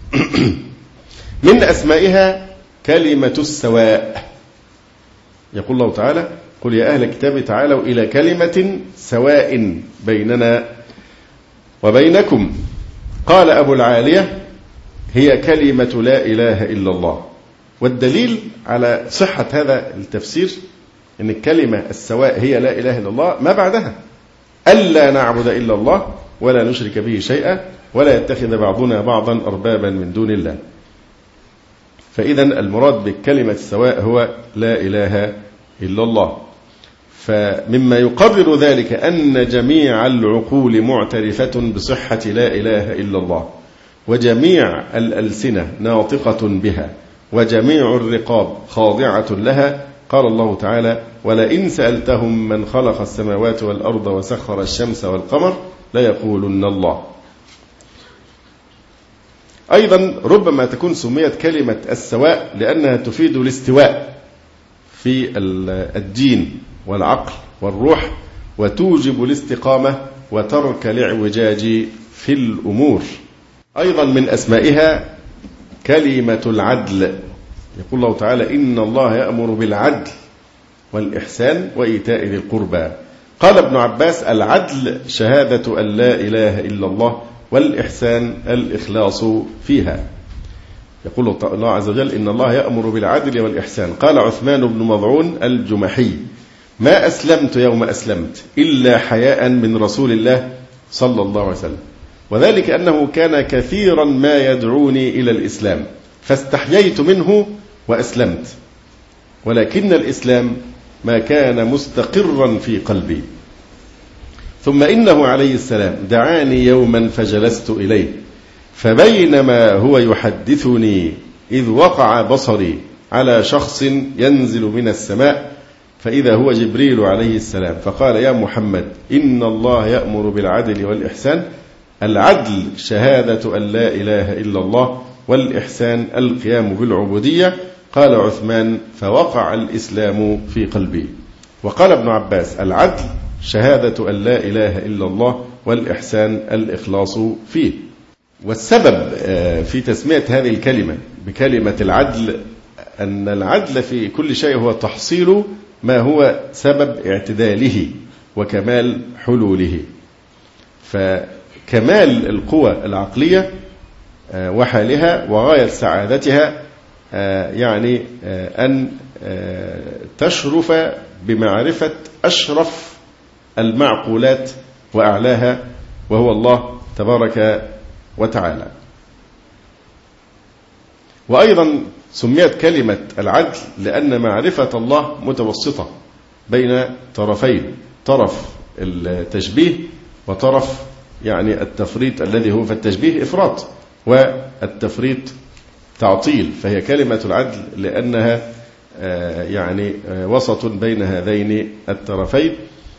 من أسمائها كلمة السواء. يقول الله تعالى: قل يا أهل الكتاب تعالوا إلى كلمة سواء بيننا وبينكم. قال أبو العالية: هي كلمة لا إله إلا الله. والدليل على صحة هذا التفسير أن الكلمة السواء هي لا إله إلا الله ما بعدها: ألا نعبد إلا الله ولا نشرك به شيئا ولا يتخذ بعضنا بعضا أربابا من دون الله. فإذا المراد بالكلمة السواء هو لا إله إلا الله. فمما يقرر ذلك أن جميع العقول معترفة بصحة لا إله إلا الله، وجميع الألسنة ناطقة بها، وجميع الرقاب خاضعة لها. قال الله تعالى: ولئن سألتهم من خلق السماوات والأرض وسخر الشمس والقمر ليقولن الله. أيضا ربما تكون سميت كلمة السواء لأنها تفيد الاستواء في الدين والعقل والروح، وتوجب الاستقامة وترك الاعوجاج في الأمور. أيضا من أسمائها كلمة العدل. يقول الله تعالى: إن الله يأمر بالعدل والإحسان وإيتاء ذي القربى. قال ابن عباس: العدل شهادة أن لا إله إلا الله، والإحسان الإخلاص فيها. يقول الله عز وجل: إن الله يأمر بالعدل والإحسان. قال عثمان بن مضعون الجمحي: ما أسلمت يوم أسلمت إلا حياء من رسول الله صلى الله عليه وسلم. وذلك أنه كان كثيرا ما يدعوني إلى الإسلام فاستحييت منه وأسلمت، ولكن الإسلام ما كان مستقرا في قلبي. ثم إنه عليه السلام دعاني يوما فجلست إليه، فبينما هو يحدثني إذ وقع بصري على شخص ينزل من السماء، فإذا هو جبريل عليه السلام، فقال: يا محمد، إن الله يأمر بالعدل والإحسان. العدل شهادة أن لا إله إلا الله، والإحسان القيام بالعبودية. قال عثمان: فوقع الإسلام في قلبي. وقال ابن عباس: العدل شهادة أن لا إله إلا الله، والإحسان الإخلاص فيه. والسبب في تسمية هذه الكلمة بكلمة العدل أن العدل في كل شيء هو تحصيل ما هو سبب اعتداله وكمال حلوله. فكمال القوى العقلية وحالها وغاية سعادتها يعني أن تشرف بمعرفة أشرف المعقولات وأعلاها، وهو الله تبارك وتعالى. وأيضا سميت كلمة العدل لأن معرفة الله متوسطة بين طرفين، طرف التشبيه وطرف يعني التفريط الذي هو في التشبيه إفراط، والتفريط تعطيل. فهي كلمة العدل لأنها يعني وسط بين هذين الطرفين،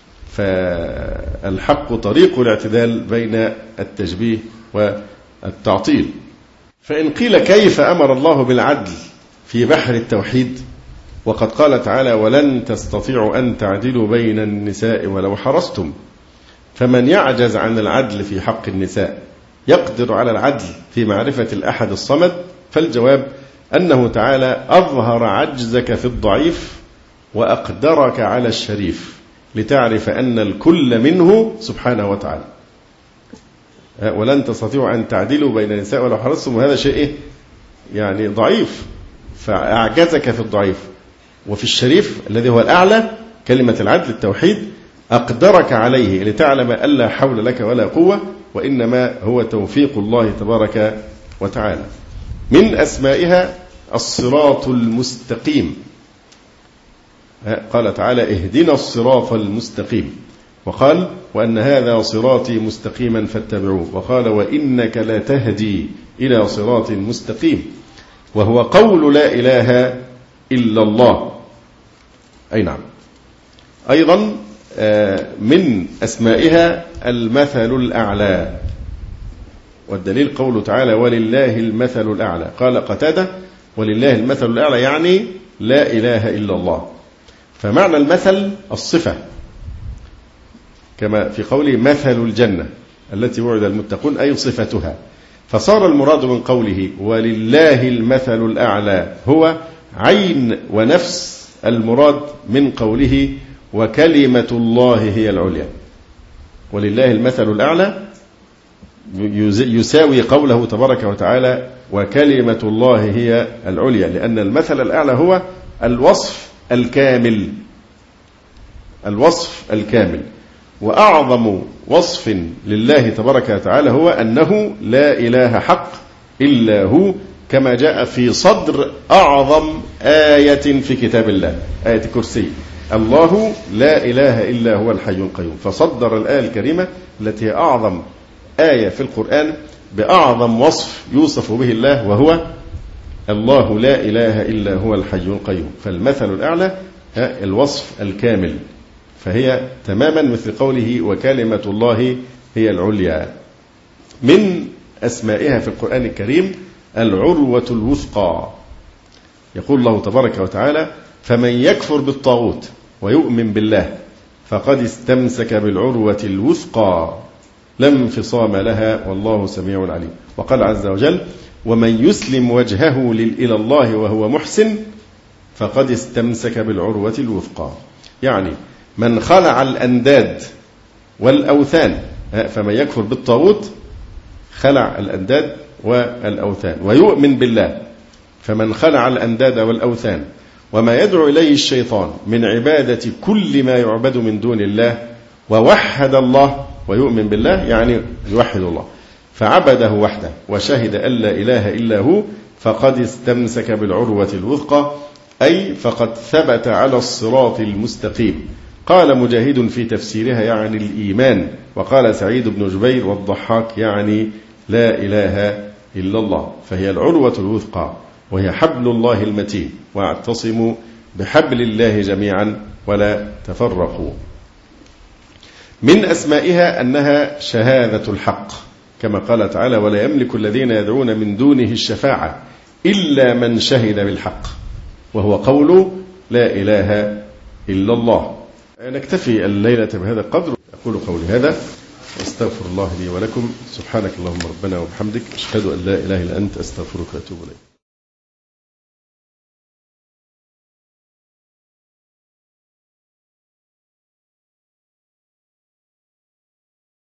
فالحق طريق الاعتدال بين التشبيه والتعطيل. فإن قيل كيف أمر الله بالعدل في بحر التوحيد وقد قال تعالى: ولن تستطيعوا أن تعدلوا بين النساء ولو حرصتم، فمن يعجز عن العدل في حق النساء يقدر على العدل في معرفة الأحد الصمد؟ فالجواب أنه تعالى أظهر عجزك في الضعيف وأقدرك على الشريف لتعرف أن الكل منه سبحانه وتعالى. ولن تستطيعوا أن تعدلوا بين النساء ولو حرصتم، وهذا شيء يعني ضعيف، فأعجزك في الضعيف. وفي الشريف الذي هو الأعلى كلمة العدل التوحيد أقدرك عليه لتعلم أن لا حول لك ولا قوة، وإنما هو توفيق الله تبارك وتعالى. من أسمائها الصراط المستقيم، قال تعالى: اهدنا الصراط المستقيم، وقال: وأن هذا صراطي مستقيما فاتبعوه، وقال: وإنك لتهدي إلى صراط مستقيم، وهو قول لا إله إلا الله. أي نعم. أيضا من أسمائها المثل الأعلى، والدليل قوله تعالى: ولله المثل الأعلى. قال قتادة: ولله المثل الأعلى يعني لا إله إلا الله. فمعنى المثل الصفة، كما في قوله: مثل الجنة التي وعد المتقون، أي صفتها. فصار المراد من قوله ولله المثل الأعلى هو عين ونفس المراد من قوله وكلمة الله هي العليا. ولله المثل الأعلى يساوي قوله تبارك وتعالى وكلمة الله هي العليا، لأن المثل الأعلى هو الوصف الكامل، الوصف الكامل. وأعظم وصف لله تبارك وتعالى هو أنه لا إله حق إلا هو، كما جاء في صدر أعظم آية في كتاب الله، آية الكرسي: الله لا إله إلا هو الحي القيوم. فصدر الآية الكريمة التي هي أعظم آية في القرآن بأعظم وصف يوصف به الله، وهو الله لا إله إلا هو الحي القيوم. فالمثل الأعلى الوصف الكامل، فهي تماما مثل قوله وكلمة الله هي العليا. من أسمائها في القرآن الكريم العروة الوثقى. يقول الله تبارك وتعالى: فمن يكفر بالطاغوت ويؤمن بالله فقد استمسك بالعروة الوثقى لا انفصام لها والله سميع عليم. وقال عز وجل: ومن يسلم وجهه إلى الله وهو محسن فقد استمسك بالعروة الوثقى. يعني من خلع الأنداد والأوثان، فمن يكفر بالطاغوت خلع الأنداد والأوثان، ويؤمن بالله فمن خلع الأنداد والأوثان وما يدعو إليه الشيطان من عبادة كل ما يعبد من دون الله، ووحد الله ويؤمن بالله، يعني يوحد الله، فعبده وحده وشهد أن لا إله إلا هو فقد استمسك بالعروة الوثقى، أي فقد ثبت على الصراط المستقيم. قال مجاهد في تفسيرها يعني الإيمان، وقال سعيد بن جبير والضحاك يعني لا إله إلا الله. فهي العروة الوثقى وهي حبل الله المتين، واعتصموا بحبل الله جميعا ولا تفرقوا. من أسمائها أنها شهادة الحق، كما قال تعالى ولا يملك الذين يدعون من دونه الشفاعة إلا من شهد بالحق، وهو قول لا إله إلا الله. نكتفي الليلة بهذا القدر. أقول قولي هذا واستغفر الله لي ولكم. سبحانك اللهم ربنا وبحمدك، أشهد أن لا إله إلا أنت، أستغفرك وأتوب إليك.